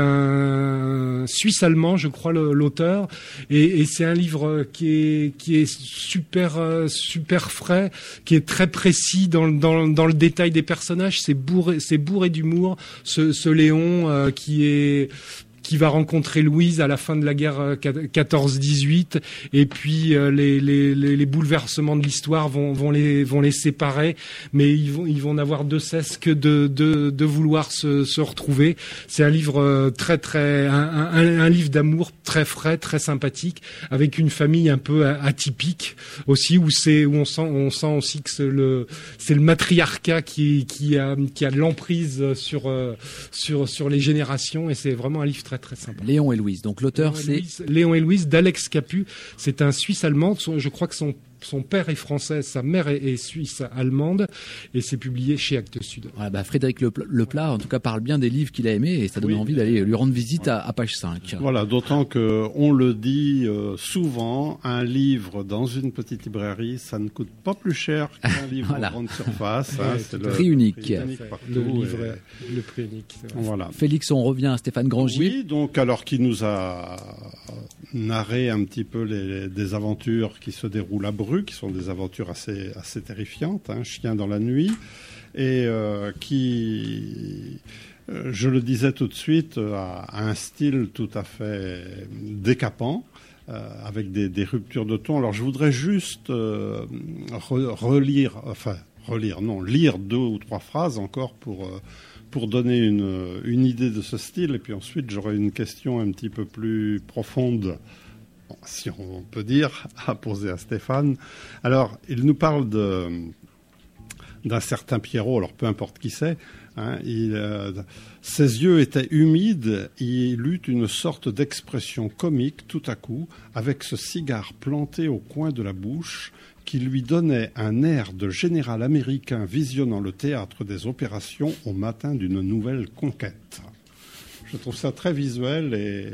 un Suisse allemand, je crois, le, l'auteur. Et, et c'est un livre qui est qui est super euh, super frais, qui est très précis dans dans dans le détail des personnages. C'est bourré c'est bourré d'humour. Ce, ce Léon euh, qui est qui va rencontrer Louise à la fin de la guerre quatorze dix-huit, et puis euh, les, les, les, les bouleversements de l'histoire vont, vont, les, vont les séparer, mais ils vont, ils vont n'avoir de cesse que de, de, de vouloir se, se retrouver. C'est un livre euh, très très un, un, un livre d'amour très frais, très sympathique, avec une famille un peu atypique aussi, où c'est où on sent on sent aussi que c'est le c'est le matriarcat qui qui a qui a l'emprise sur euh, sur sur les générations, et c'est vraiment un livre très très sympa. Léon et Louise. Donc l'auteur, Léon et c'est Louise, Léon et Louise d'Alex Capu. C'est un Suisse allemand. Je crois que son son père est français, sa mère est, est suisse allemande, et c'est publié chez Actes Sud. voilà, bah Frédéric Lepla, Leplat, en tout cas, parle bien des livres qu'il a aimés, et ça donne Oui. envie d'aller lui rendre visite à, à page cinq. Voilà, d'autant que on le dit euh, souvent, un livre dans une petite librairie, ça ne coûte pas plus cher qu'un livre Voilà. en grande surface. hein, Ouais, c'est prix unique. prix unique partout, Le livre, et- le prix unique. c'est vrai. Voilà. Félix, on revient à Stéphane Grangier. Oui, donc alors qu'il nous a narré un petit peu les, des aventures qui se déroulent à Bru, qui sont des aventures assez, assez terrifiantes, hein, Chien dans la nuit, et euh, qui, euh, je le disais tout de suite, a, a un style tout à fait décapant. Euh, avec des, des ruptures de ton. Alors je voudrais juste euh, re, relire, enfin relire, non, lire deux ou trois phrases encore pour euh, pour donner une une idée de ce style, et puis ensuite j'aurai une question un petit peu plus profonde, si on peut dire, à poser à Stéphane. Alors il nous parle de d'un certain Pierrot, alors peu importe qui c'est. Hein, il, euh, ses yeux étaient humides, il eut une sorte d'expression comique tout à coup, avec ce cigare planté au coin de la bouche, qui lui donnait un air de général américain visionnant le théâtre des opérations au matin d'une nouvelle conquête. Je trouve ça très visuel et,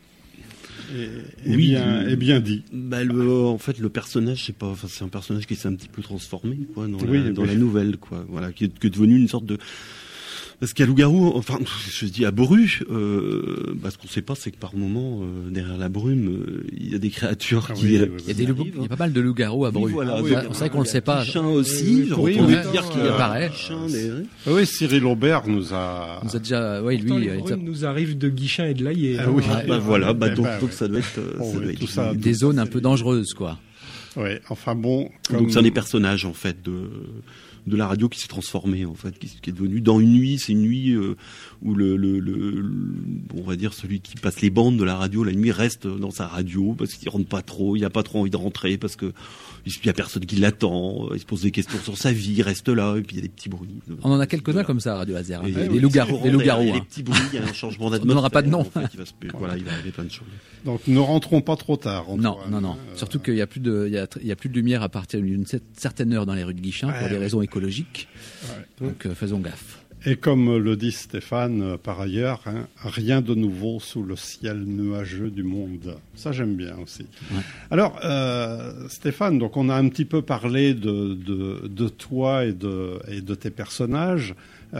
et, et Oui, bien, euh, et bien dit. Bah, le, en fait, le personnage, c'est pas, enfin, c'est un personnage qui s'est un petit peu transformé, quoi, dans, Oui, la, dans oui. la nouvelle, quoi. Voilà, qui est, qui est devenu une sorte de. Parce qu'à Loup-garou, enfin, je dis à Bru, euh, bah, ce qu'on sait pas, c'est que par moment, euh, derrière la brume, euh, il y a des créatures Ah qui. oui, oui, euh, oui, Il y a des loups- il y a pas mal de loups-garous à Oui, Bru. voilà. Ah, Donc, ça, c'est vrai qu'on le sait pas. Chien aussi, Oui, j'ai oui, entendu oui, dire oui, qu'il il y a apparaît. des chiens, des- Ah oui, Cyril Aubert nous a... Nous a déjà, oui, Pourtant, lui, les euh, brumes nous arrivent de Guichin et de Laillé. Ah oui. Ouais. Bah voilà, bah Eh donc, ben, donc ouais. ça doit être, euh, Bon, ça oui, doit être tout ça- des zones un peu dangereuses, quoi. Oui, enfin bon... Donc comme- c'est un des personnages en fait de de la radio qui s'est transformé en fait, qui, qui est devenu dans une nuit. C'est une nuit euh, où le, le, le, le on va dire celui qui passe les bandes de la radio la nuit reste dans sa radio parce qu'il rentre pas trop, il a pas trop envie de rentrer parce que il y a personne qui l'attend. Il se pose des questions sur sa vie, il reste là et puis il y a des petits bruits. On en a quelques-uns comme ça à Radio Laser. Et- Des, et- des loups-garous, des loups-garous. Il y a des hein. petits bruits, il y a un changement d'atmosphère. On donnera pas de nom. En fait, il va se, voilà, il va arriver plein de choses. Donc ne rentrons pas trop tard. Antoine. Non, non, non. Euh, Surtout qu'il y a plus de, il y a, il y a plus de lumière à partir d'une cer- certaine heure dans les rues de Guichin pour Ouais, des ouais. raisons écologiques. Ouais. Donc euh, faisons gaffe. Et comme le dit Stéphane, euh, par ailleurs, hein, rien de nouveau sous le ciel nuageux du monde. Ça, j'aime bien aussi. Ouais. Alors, euh, Stéphane, donc on a un petit peu parlé de, de, de toi et de, et de tes personnages.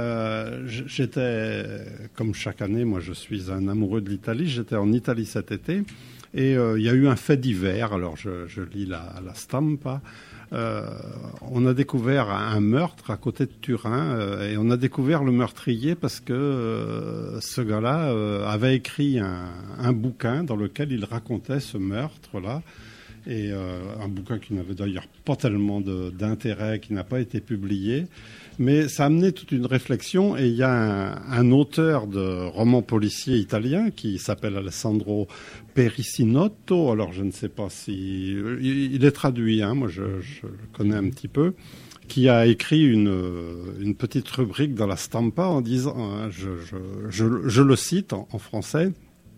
Euh, j- j'étais, comme chaque année, moi je suis un amoureux de l'Italie, j'étais en Italie cet été, et euh, il y a eu un fait divers, alors je, je lis la, la stampa. Euh, on a découvert un meurtre à côté de Turin, euh, et on a découvert le meurtrier parce que euh, ce gars-là euh, avait écrit un, un bouquin dans lequel il racontait ce meurtre-là, et euh, un bouquin qui n'avait d'ailleurs pas tellement de, d'intérêt, qui n'a pas été publié, mais ça a amené toute une réflexion, et il y a un, un auteur de romans policiers italien qui s'appelle Alessandro Perisinotto, alors je ne sais pas si... Il, il est traduit, hein, moi je, je le connais un petit peu, qui a écrit une, une petite rubrique dans la Stampa en disant, hein, je, je, je, je le cite en, en français,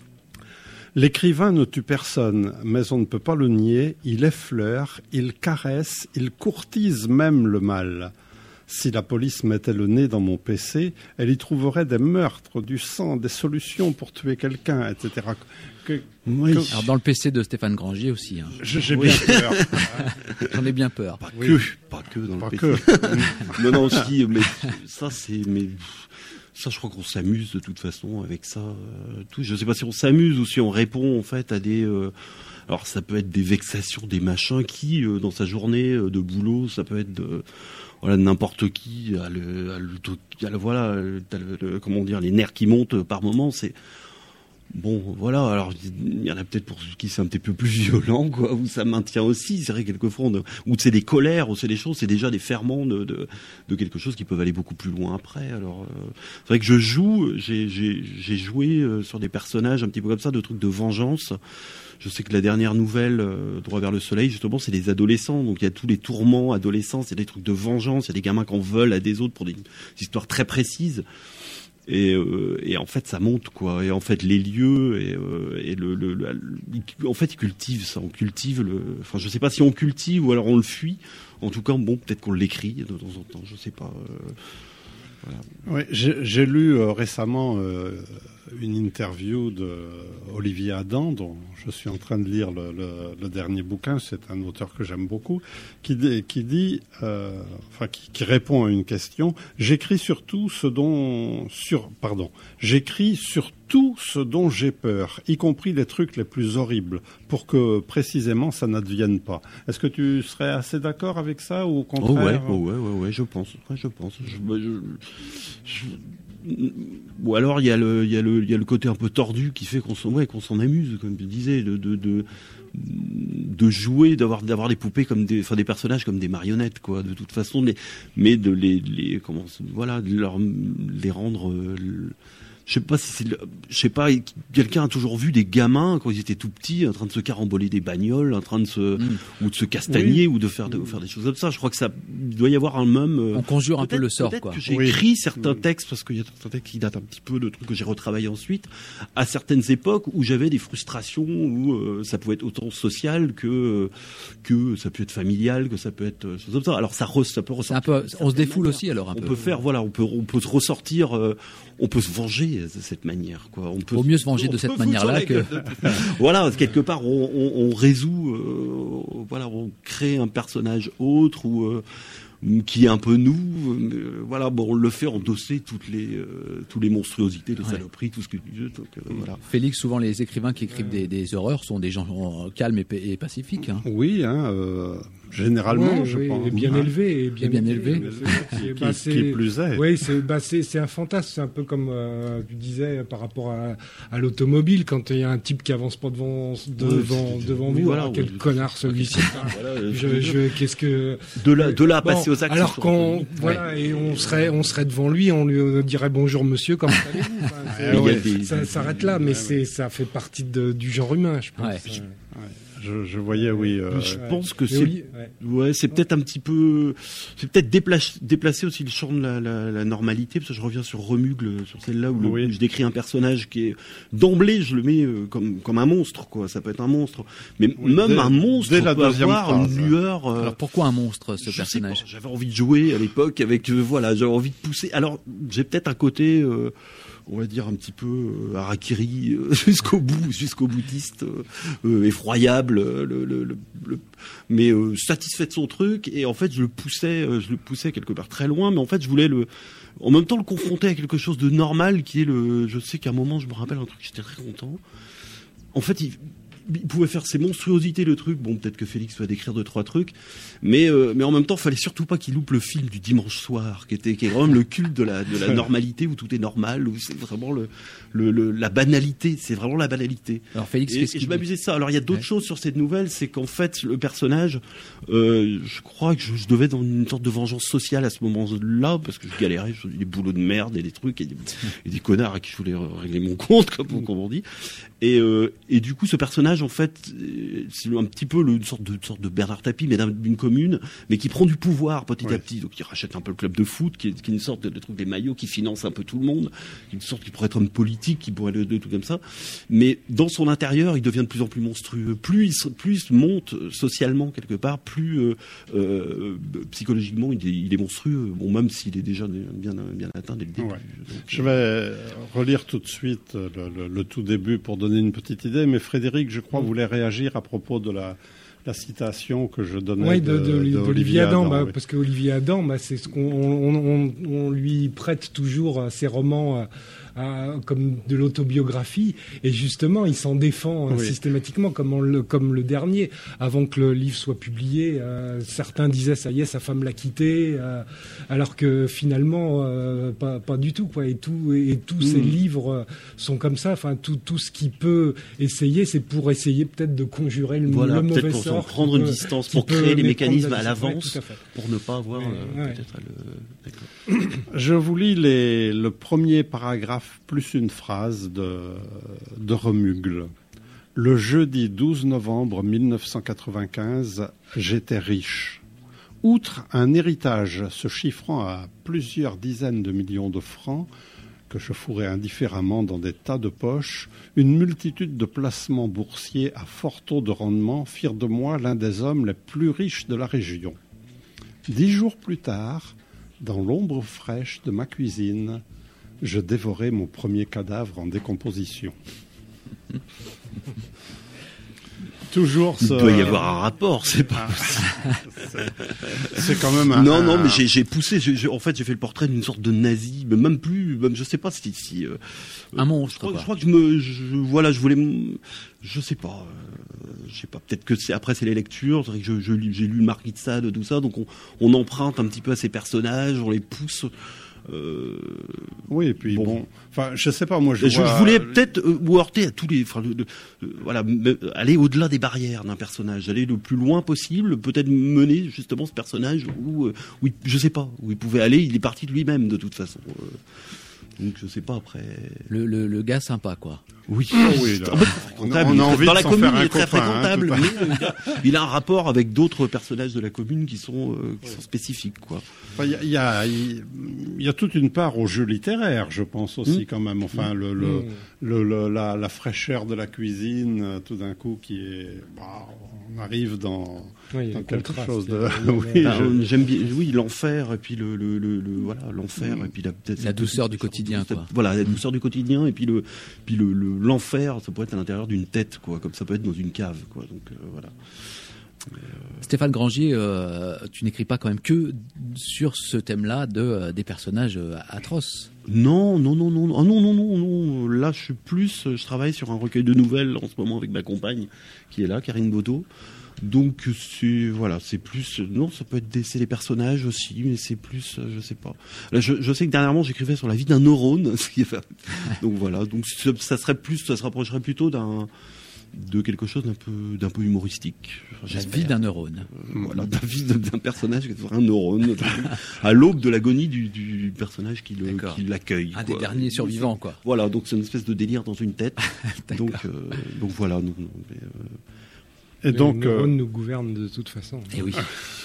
« L'écrivain ne tue personne, mais on ne peut pas le nier, il effleure, il caresse, il courtise même le mal. si la police mettait le nez dans mon P C, elle y trouverait des meurtres, du sang, des solutions pour tuer quelqu'un, et cetera. Que, oui. que... Alors dans le P C de Stéphane Grangier aussi. Hein. J'ai oui. bien peur. J'en ai bien peur. Pas oui. que, pas que dans pas le P C. Que. non, non, aussi, mais ça c'est... Mais... Ça, je crois qu'on s'amuse de toute façon avec ça. Euh, tout. Je ne sais pas si on s'amuse ou si on répond en fait à des. Euh, alors, ça peut être des vexations, des machins qui, euh, dans sa journée euh, de boulot, ça peut être de, voilà n'importe qui. A le, a le, a le, voilà, le, le, comment dire, les nerfs qui montent par moment. C'est bon, voilà. Alors, il y en a peut-être pour qui c'est un petit peu plus violent, quoi. Où ça maintient aussi. C'est vrai quelquefois, on, où c'est des colères, où c'est des choses, c'est déjà des ferments de, de, de quelque chose qui peuvent aller beaucoup plus loin après. Alors, euh, c'est vrai que je joue, j'ai, j'ai, j'ai joué euh, sur des personnages un petit peu comme ça, de trucs de vengeance. Je sais que la dernière nouvelle, euh, Droit vers le soleil, justement, c'est les adolescents. Donc il y a tous les tourments adolescents, il y a des trucs de vengeance, il y a des gamins qui en veulent à des autres pour des, des histoires très précises. Et, euh, et en fait, ça monte, quoi. Et en fait, les lieux et, euh, et le, le, le, le, en fait, ils cultivent ça. On cultive le. Enfin, je sais pas si on cultive ou alors on le fuit. En tout cas, bon, peut-être qu'on l'écrit de temps en temps. Je sais pas. Euh, voilà. Oui, j'ai, j'ai lu euh, récemment euh, une interview de Olivier Adam, dont je suis en train de lire le, le, le dernier bouquin. C'est un auteur que j'aime beaucoup, qui dit, qui dit, euh, enfin, qui, qui répond à une question. J'écris surtout ce dont, sur, pardon, j'écris sur tout ce dont j'ai peur, y compris les trucs les plus horribles, pour que précisément ça n'advienne pas. Est-ce que tu serais assez d'accord avec ça ou au contraire? Oh ouais, oh ouais, ouais, ouais, je pense, ouais, je pense. Je, je, je, ou alors il y a le, il y a le, il y a le côté un peu tordu qui fait qu'on s'en, ouais, qu'on s'en amuse, comme tu disais, de, de, de, de jouer, d'avoir, d'avoir des poupées comme des, enfin des personnages comme des marionnettes, quoi, de toute façon, mais, mais de les, les, comment, voilà, de leur, les rendre. Euh, Je sais pas si c'est, je sais pas, quelqu'un a toujours vu des gamins quand ils étaient tout petits en train de se caramboler des bagnoles, en train de se, mmh. ou de se castagner, oui. ou de faire, de, de faire des choses comme ça. Je crois que ça, il doit y avoir un même. On conjure un peu le sort, peut-être quoi. Que j'ai oui. écrit certains oui. textes parce qu'il y a certains textes qui datent un petit peu de trucs que j'ai retravaillé ensuite à certaines époques où j'avais des frustrations où euh, ça pouvait être autant social que que ça peut être familial, que ça peut être euh, choses comme ça. Alors ça, re, ça peut ressortir. Un peu, on se défoule manière. aussi alors un on peu. On peut faire, voilà, on peut, on peut se ressortir, euh, on peut se venger de cette manière. Quoi. On peut, Vaut mieux se venger de cette manière-là que. Voilà, quelque part, on, on, on résout, euh, voilà, on crée un personnage autre ou euh, qui est un peu nous. Euh, voilà, bon, on le fait endosser toutes les, euh, toutes les monstruosités, les ouais. saloperies, tout ce que tu veux. Donc, euh, voilà. Félix, souvent les écrivains qui écrivent des, des horreurs sont des gens calmes et, et pacifiques. Hein. Oui, hein. Euh... Généralement, ouais, je oui, pense. Et bien élevé. Et bien, et bien élevé. élevé. qui, bah, c'est, qui plus est. Oui, c'est, bah, c'est, c'est un fantasme. C'est un peu comme euh, tu disais par rapport à, à l'automobile. Quand il y a un type qui avance pas devant, devant, ouais, devant vous, voilà, alors, quel ouais, connard celui-ci. Voilà, je, je, qu'est-ce que. De là, de là, bon, passer aux actes. Alors qu'on, voilà, et on serait, on serait devant lui, on lui dirait bonjour monsieur, comment allez-vous? Enfin, ouais, des, ça des, s'arrête là, mais ouais, c'est, ça fait partie de, du genre humain, je pense. Ouais. Ouais. Je, je voyais, oui. Euh, je ouais. pense que c'est, ouais. ouais, c'est peut-être un petit peu, c'est peut-être déplacer, déplacer aussi le champ de la, la, la normalité, parce que je reviens sur Remugle, sur celle-là où, le, oui. où je décris un personnage qui est d'emblée, je le mets comme comme un monstre, quoi. Ça peut être un monstre, mais oui, même dès, un monstre dès la peut avoir phrase, une lueur. Euh, Alors pourquoi un monstre, ce je personnage? Sais pas, j'avais envie de jouer à l'époque avec, euh, voilà, j'avais envie de pousser. Alors j'ai peut-être un côté. Euh, on va dire un petit peu euh, harakiri euh, jusqu'au bout, jusqu'au boutiste, euh, effroyable, le, le, le, le, mais euh, satisfait de son truc. Et en fait, je le poussais, euh, je le poussais quelque part très loin. Mais en fait, je voulais le, en même temps, le confronter à quelque chose de normal, qui est le. Je sais qu'à un moment, je me rappelle un truc, j'étais très content. En fait, il, il pouvait faire ses monstruosités, le truc. Bon, peut-être que Félix va décrire deux trois trucs, mais euh, mais en même temps, fallait surtout pas qu'il loupe le film du dimanche soir, qui était qui est vraiment le culte de la de la normalité, où tout est normal, où c'est vraiment le, le, le la banalité, c'est vraiment la banalité. Alors Félix, et, qu'est-ce et qu'il je m'amusais ça. Alors il y a d'autres ouais. choses sur cette nouvelle, c'est qu'en fait le personnage, euh, je crois que je, je devais être dans une sorte de vengeance sociale à ce moment-là, parce que je galérais, je faisais des boulots de merde et des trucs et des, et des connards à qui je voulais régler mon compte, comme, comme on dit. Et, euh, et du coup, ce personnage personnage, en fait, c'est un petit peu le, une sorte de, une sorte de Bernard Tapie, mais d'une commune, mais qui prend du pouvoir petit oui. à petit. Donc, il rachète un peu le club de foot, qui est, qui est une sorte de, de truc des maillots, qui finance un peu tout le monde, une sorte qui pourrait être homme politique, qui pourrait le de tout comme ça. Mais dans son intérieur, il devient de plus en plus monstrueux. Plus il, plus il monte socialement quelque part, plus euh, euh, psychologiquement, il est, il est monstrueux. Bon, même s'il est déjà bien, bien atteint dès le début. Ouais. Donc, je vais relire tout de suite le, le, le tout début pour donner une petite idée. Mais Frédéric, je crois, voulait réagir à propos de la, la citation que je donnais oui, de, de, de, de, d'Olivier Adam. Adam bah, oui. Parce qu'Olivier Adam, bah, c'est ce qu'on on, on, on lui prête toujours ses romans. À, comme de l'autobiographie, et justement il s'en défend oui. systématiquement comme, on le, comme le dernier. Avant que le livre soit publié, euh, certains disaient ça y est, sa femme l'a quitté, euh, alors que finalement euh, pas, pas du tout quoi. Et tout et, et tous mmh. ces livres sont comme ça. Enfin tout, tout ce qu'il peut essayer, c'est pour essayer peut-être de conjurer le, voilà, le mauvais pour sort, prendre une distance, pour créer les mécanismes à l'avance, ouais, pour ne pas avoir ouais, euh, ouais. peut-être le. Je vous lis les, le premier paragraphe plus une phrase de, de Remugle. Le jeudi douze novembre mille neuf cent quatre-vingt-quinze, j'étais riche. Outre un héritage se chiffrant à plusieurs dizaines de millions de francs, que je fourrais indifféremment dans des tas de poches, une multitude de placements boursiers à fort taux de rendement firent de moi l'un des hommes les plus riches de la région. Dix jours plus tard, dans l'ombre fraîche de ma cuisine, je dévorais mon premier cadavre en décomposition. Toujours ce... Il doit y avoir un rapport, c'est pas possible. c'est, c'est quand même un... Non, un... non, mais j'ai, j'ai poussé, j'ai, j'ai, en fait, j'ai fait le portrait d'une sorte de nazi, mais même plus, même, je sais pas si... si euh, un monstre, je crois, quoi. Je crois que je me... Je, voilà, je voulais... Je sais pas... Euh, je sais pas, peut-être que c'est, après, c'est les lectures, c'est vrai que je, je, j'ai lu le Marquis de Sade, tout ça, donc on, on emprunte un petit peu à ces personnages, on les pousse... Euh, oui, et puis bon, bon enfin, je sais pas, moi, je, je, vois... je voulais peut-être euh, ou heurter à tous les, enfin, le, le, euh, voilà, me, aller au-delà des barrières d'un personnage, aller le plus loin possible, peut-être mener justement ce personnage où, euh, où il, je sais pas, où il pouvait aller, il est parti de lui-même de toute façon. Euh, donc je sais pas après. Le, le, le gars sympa, quoi. Oui, oh oui là, on, a, on a envie dans la commune, il est très fréquentable, hein, mais il a, il a un rapport avec d'autres personnages de la commune qui sont, euh, qui sont spécifiques, quoi. Il enfin, y, y, a, il y a toute une part au jeu littéraire, je pense aussi, mmh. quand même. Enfin, mmh. le, le, mmh. le, le la, la fraîcheur de la cuisine, tout d'un coup, qui est, bah, on arrive dans, oui, dans quelque contraste, chose de. oui, bah, je... j'aime bien, oui, l'enfer et puis le, le, le, le voilà, l'enfer mmh. et puis la, peut-être la douceur du quotidien, quoi. Voilà, la douceur du quotidien et puis le, puis le, le l'enfer, ça pourrait être à l'intérieur d'une tête, quoi, comme ça peut être dans une cave, quoi. Donc euh, voilà. Mais euh... Stéphane Grangier, euh, tu n'écris pas quand même que sur ce thème-là de euh, des personnages euh, atroces. Non, non, non, non, oh, non, non, non, non. Là, je suis plus, je travaille sur un recueil de nouvelles en ce moment avec ma compagne qui est là, Karine Baudot. Donc c'est voilà, c'est plus non, ça peut être des, c'est les personnages aussi, mais c'est plus, je sais pas. Là, je, je sais que dernièrement j'écrivais sur la vie d'un neurone, donc voilà, donc ça, ça serait plus, ça se rapprocherait plutôt d'un de quelque chose d'un peu d'un peu humoristique. La vie d'un neurone. Euh, voilà, la vie d'un personnage qui est un neurone à l'aube de l'agonie du, du personnage qui, le, qui l'accueille. Un quoi. des derniers survivants, quoi. Voilà, donc c'est une espèce de délire dans une tête. donc euh, donc voilà. Donc, mais, euh, Et donc, le neurone euh, nous gouverne de toute façon. Et oui.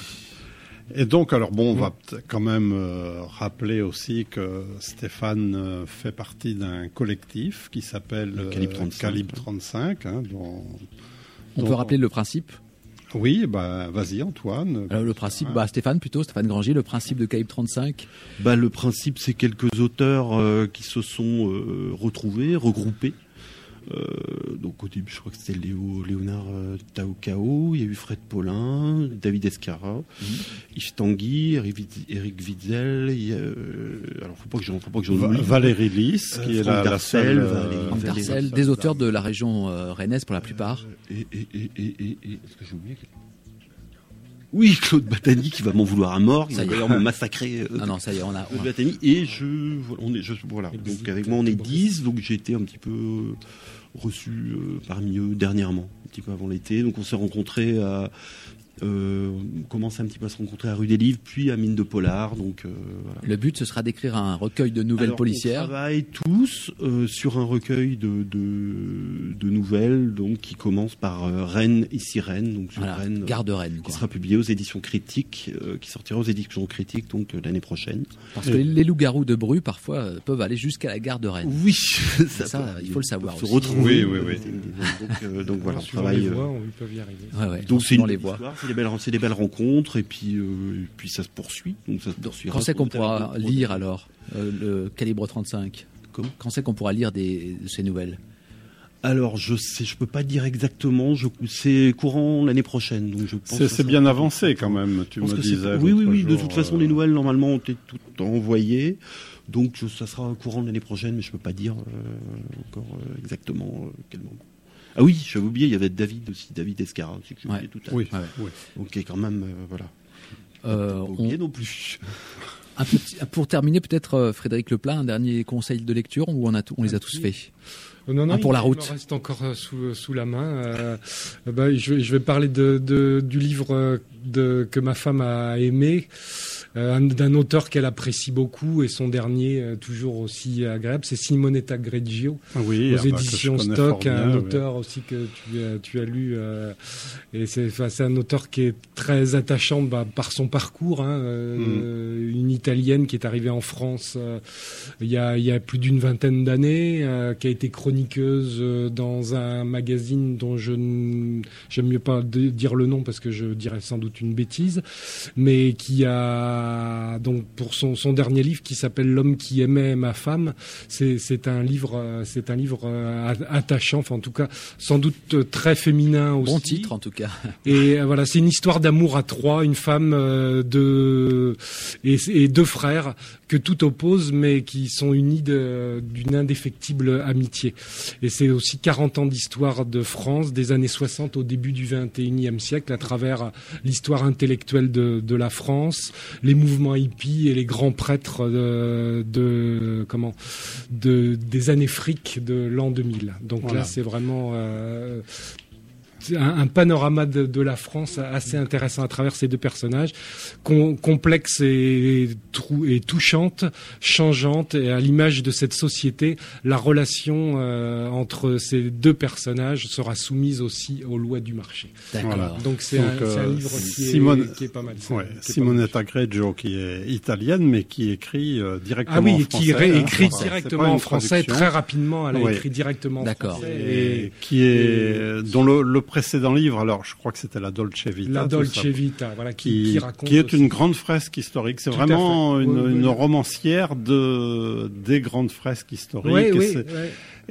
Et donc, alors bon, on va quand même euh, rappeler aussi que Stéphane euh, fait partie d'un collectif qui s'appelle euh, Calibre trente-cinq. Calibre trente-cinq. Hein, dont, on dont... peut rappeler le principe ? Oui, bah vas-y Antoine. Alors le principe, bah Stéphane plutôt, Stéphane Grangier, le principe de Calibre trente-cinq. Bah le principe, c'est quelques auteurs euh, qui se sont euh, retrouvés, regroupés. Euh, donc au début je crois que c'était Léo, Léonard euh, Taokao, il y a eu Fred Paulin, David Escara, mmh. Yves Tanguy, Eric Witzel, il y a, euh, alors faut pas que j'en faut pas que j'en oublie. Valérie Lys qui euh, est la, la seule euh, Valérie, Valérie, des auteurs de la région euh, rennaise pour la plupart. Et, et, et, et, et, et est-ce que j'ai oublié quelque... Oui, Claude Battani qui va m'en vouloir à mort, il va d'ailleurs me massacrer. Euh, non, non, ça y est, on a. Claude Battani et je, on est, je, voilà. Donc avec moi on est dix, donc j'ai été un petit peu reçu euh, parmi eux dernièrement, un petit peu avant l'été. Donc on s'est rencontrés à, Euh, on commence un petit peu à se rencontrer à Rue des Livres, puis à Mine de Polar. Donc, euh, voilà. Le but, ce sera d'écrire un recueil de nouvelles Alors, policières. On travaille tous euh, sur un recueil de, de, de nouvelles, donc qui commence par euh, Rennes, ici Rennes, donc sur Voilà, Rennes, Gare de Rennes, qui quoi. sera publié aux éditions Critiques, euh, qui sortira aux éditions Critiques donc euh, l'année prochaine. Parce que les loups-garous de Bru, parfois, euh, peuvent aller jusqu'à la gare de Rennes. Oui, ça, ça peut, il faut le savoir se aussi. retrouver. Oui, oui, oui. Donc, euh, donc voilà, on Suivant travaille. les euh, voies, on- ils peuvent y arriver. Ouais, ouais, Donc c'est dans une les belle voies. histoire, c'est des belles, c'est des belles rencontres et puis, euh, et puis ça se poursuit. Donc ça se Donc, poursuit. quand c'est qu'on pourra lire alors euh, le calibre trente-cinq? Comment Quand c'est qu'on pourra lire des, de ces nouvelles? Alors je sais, je peux pas dire exactement. Je, c'est courant l'année prochaine, donc je pense. C'est que c'est ça- bien avancé quand même, tu Je pense me que c'est- disais. Oui, oui, l'autre oui. De jour, toute façon, euh, les nouvelles normalement ont été toutes envoyées, donc je- ça sera courant l'année prochaine, mais je peux pas dire euh, encore euh, exactement euh, quel moment. Ah oui, j'avais oublié, il y avait David aussi, David Escara aussi que j'ai oublié Ouais. tout à l'heure. Oui, Ouais. oui. Donc quand même, euh, voilà. Euh, Pas on- oublié non plus. un petit- pour terminer, peut-être euh, Frédéric Leplat, un dernier conseil de lecture ou on, a tout- on les a tous faits? Euh, Non, non, Ah, pour il, la route. Il me reste encore euh, sous, sous la main. Euh, euh, bah, je, vais, je vais parler de, de, du livre euh, de, que ma femme a aimé, euh, un- d'un auteur qu'elle apprécie beaucoup, et son dernier, euh, toujours aussi agréable, c'est Simonetta Greggio, Oui, aux ah bah, que je éditions connais Stock, fort bien, un oui. auteur aussi que tu, as- tu as lu. Euh, et c'est, enfin, c'est un auteur qui est très attachant bah, par son parcours. Hein, euh, Une Italienne qui est arrivée en France euh, il, y a, il y a plus d'une vingtaine d'années, euh, qui a été chroniqueuse euh, dans un magazine dont je n- j'aime mieux pas de- dire le nom parce que je dirais sans doute une bêtise, mais qui a donc pour son, son dernier livre qui s'appelle L'homme qui aimait ma femme. C'est, c'est un livre, euh, c'est un livre euh, attachant, enfin en tout cas sans doute euh, très féminin aussi. Bon titre en tout cas. Et euh, voilà, c'est une histoire d'amour à trois, une femme euh, de et, et deux frères que tout oppose, mais qui sont unis de- d'une indéfectible amitié. Et c'est aussi quarante ans d'histoire de France, des années soixante au début du vingt et unième siècle, à travers l'histoire intellectuelle de, de la France, les mouvements hippies et les grands prêtres de, de comment de des années fric de l'an deux mille. Donc Voilà. là, c'est vraiment euh, un, un panorama de, de la France assez intéressant à travers ces deux personnages, com- complexe et, trou- et touchante, changeante, et à l'image de cette société, la relation euh, entre ces deux personnages sera soumise aussi aux lois du marché. D'accord. Voilà. Donc c'est Donc, un, c'est un euh, livre qui, Simone- est, qui est pas mal. Ouais, qui est pas Simonetta Greggio, qui est italienne, mais qui écrit euh, directement Ah oui, en et français. qui ré- hein, écrit voilà. C'est directement pas une en français, traduction. très rapidement, elle a Ouais. écrit directement en D'accord. français. Et Et qui est dont le, le précédent livre, alors je crois que c'était la Dolce Vita, la tout Dolce ça, Vita, voilà, qui, qui, qui raconte qui est aussi. une grande fresque historique. C'est Tout à vraiment fait. une, Oui, oui, une oui. romancière de des grandes fresques historiques. Oui, et oui, c'est- ouais.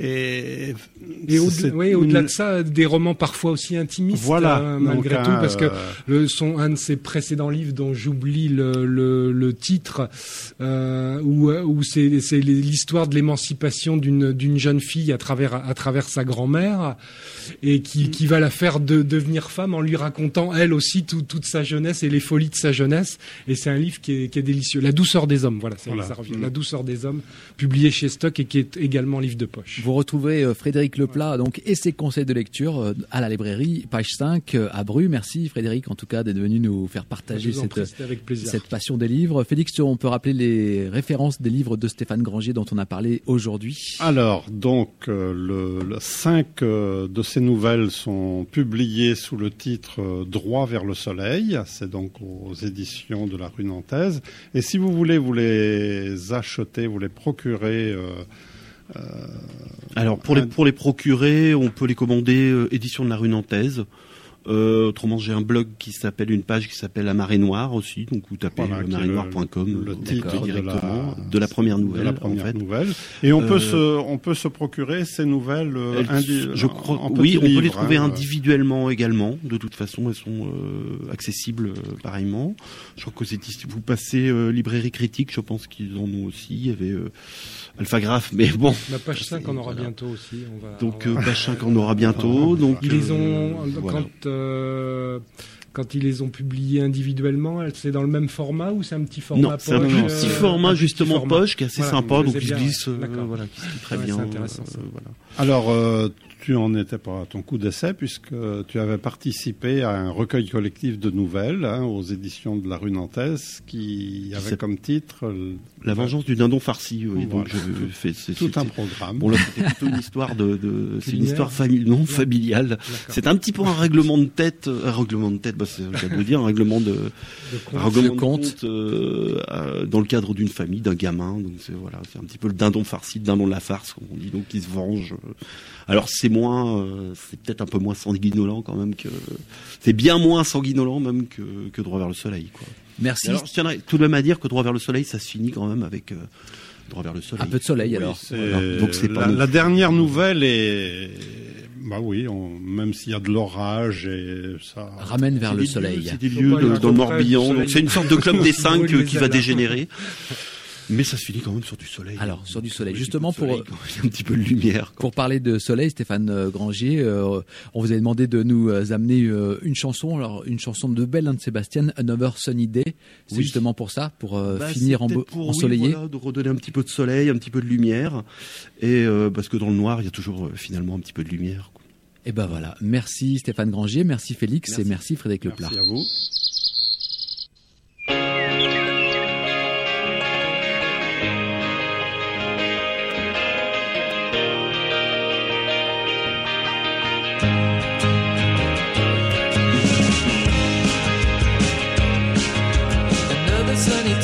et, Et au- c'est oui, une- au-delà de ça, des romans parfois aussi intimistes, Voilà, hein, malgré donc, tout, hein, parce que euh, le, son, un de ses précédents livres dont j'oublie le, le, le titre, euh, où, où c'est, c'est l'histoire de l'émancipation d'une, d'une jeune fille à travers, à travers sa grand-mère, et qui, qui va la faire de, devenir femme en lui racontant elle aussi tout, toute sa jeunesse et les folies de sa jeunesse. Et c'est un livre qui est, qui est délicieux. La douceur des hommes, voilà, ça, Voilà. ça revient. Mm. La douceur des hommes, publié chez Stock et qui est également livre de poche. Vous retrouverez euh, Frédéric Leplat donc, et ses conseils de lecture euh, à la librairie, page cinq, euh, à Bru. Merci Frédéric, en tout cas, d'être venu nous faire partager Je vous en cette, prie, c'était avec plaisir. cette passion des livres. Félix, on peut rappeler les références des livres de Stéphane Granger dont on a parlé aujourd'hui. Alors, donc, euh, le, le cinq euh, de ces nouvelles sont publiées sous le titre euh, Droit vers le soleil. C'est donc aux éditions de la rue Nantaise. Et si vous voulez vous les acheter, vous les procurer, euh, euh, Alors pour les un- pour les procurer, on peut les commander euh, édition de la rue Nantaise. Euh, autrement, j'ai un blog qui s'appelle, une page qui s'appelle La Marée Noire aussi, donc vous tapez Voilà, euh, qui est marée noire point com, le, le vous titre tapez de la, directement de la première nouvelle. de la première en fait. nouvelle. Et on peut Euh, se, on peut se procurer ces nouvelles. euh, Elles- indi- je en- crois, en oui, petits on peut les livres, trouver hein, individuellement également. De toute façon, elles sont euh, accessibles euh, pareillement. Je crois qu'aux éditions, vous passez euh, librairie critique, je pense qu'ils en ont aussi. Il y avait euh, Alphagraph, mais bon. La page cinq en aura Voilà. bientôt aussi. On va, Donc on va- euh, page cinq en aura bientôt. Donc Ils les ont euh, voilà. quand euh, quand ils les ont publiés individuellement, c'est dans le même format ou c'est un petit format Non, poche c'est un non, petit euh, format un petit justement format. poche qui est assez Voilà, sympa, je donc les ai il se bien, glisse, euh, d'accord. voilà, qui se lit très Ouais, bien. c'est intéressant, ça. euh, voilà. Alors, euh, tu en étais pas à ton coup d'essai puisque tu avais participé à un recueil collectif de nouvelles hein, aux éditions de la Rue Nantaise qui avait c'est comme titre le... La vengeance du dindon farci. Oui, voilà. Donc je fais c'est, tout c'est, un programme. Bon là c'était plutôt une histoire de, de c'est une histoire famille non familiale. D'accord. C'est un petit peu un règlement de tête, un règlement de tête, bah c'est je viens de le dire, un règlement de, de compte, un règlement de de compte, compte euh, euh, dans le cadre d'une famille, d'un gamin. Donc c'est voilà, c'est un petit peu le dindon farci, le dindon de la farce, comme on dit, donc qui se venge. Alors c'est moins, euh, c'est peut-être un peu moins sanguinolent quand même que, c'est bien moins sanguinolent même que, que Droit vers le soleil, quoi. Merci. Alors, je tiendrais tout de même à dire que Droit vers le soleil, ça se finit quand même avec euh, Droit vers le soleil. Un peu de soleil oui, alors. C'est voilà. Donc c'est pas la, la dernière nouvelle est, bah oui, on, même s'il y a de l'orage et ça ramène vers c'est le soleil. Lieux, c'est des lieux de, dans le Morbihan. Donc c'est une sorte de club des cinq qui va dégénérer. Mais ça se finit quand même sur du soleil. Alors, sur du soleil. Justement, pour, soleil, il y a un petit peu de lumière. Quoi. Pour parler de soleil, Stéphane Grangier, euh, on vous a demandé de nous amener euh, une chanson. Alors, une chanson de Belle and Sebastian, Another Sunny Day. C'est oui. justement pour ça, pour euh, bah, finir en beau, pour, ensoleillé. Oui, voilà, de redonner un petit peu de soleil, un petit peu de lumière. Et euh, parce que dans le noir, il y a toujours euh, finalement un petit peu de lumière. Quoi. Et ben voilà. Merci Stéphane Grangier, merci Félix merci. et merci Frédéric Leplat. Merci à vous. Sunny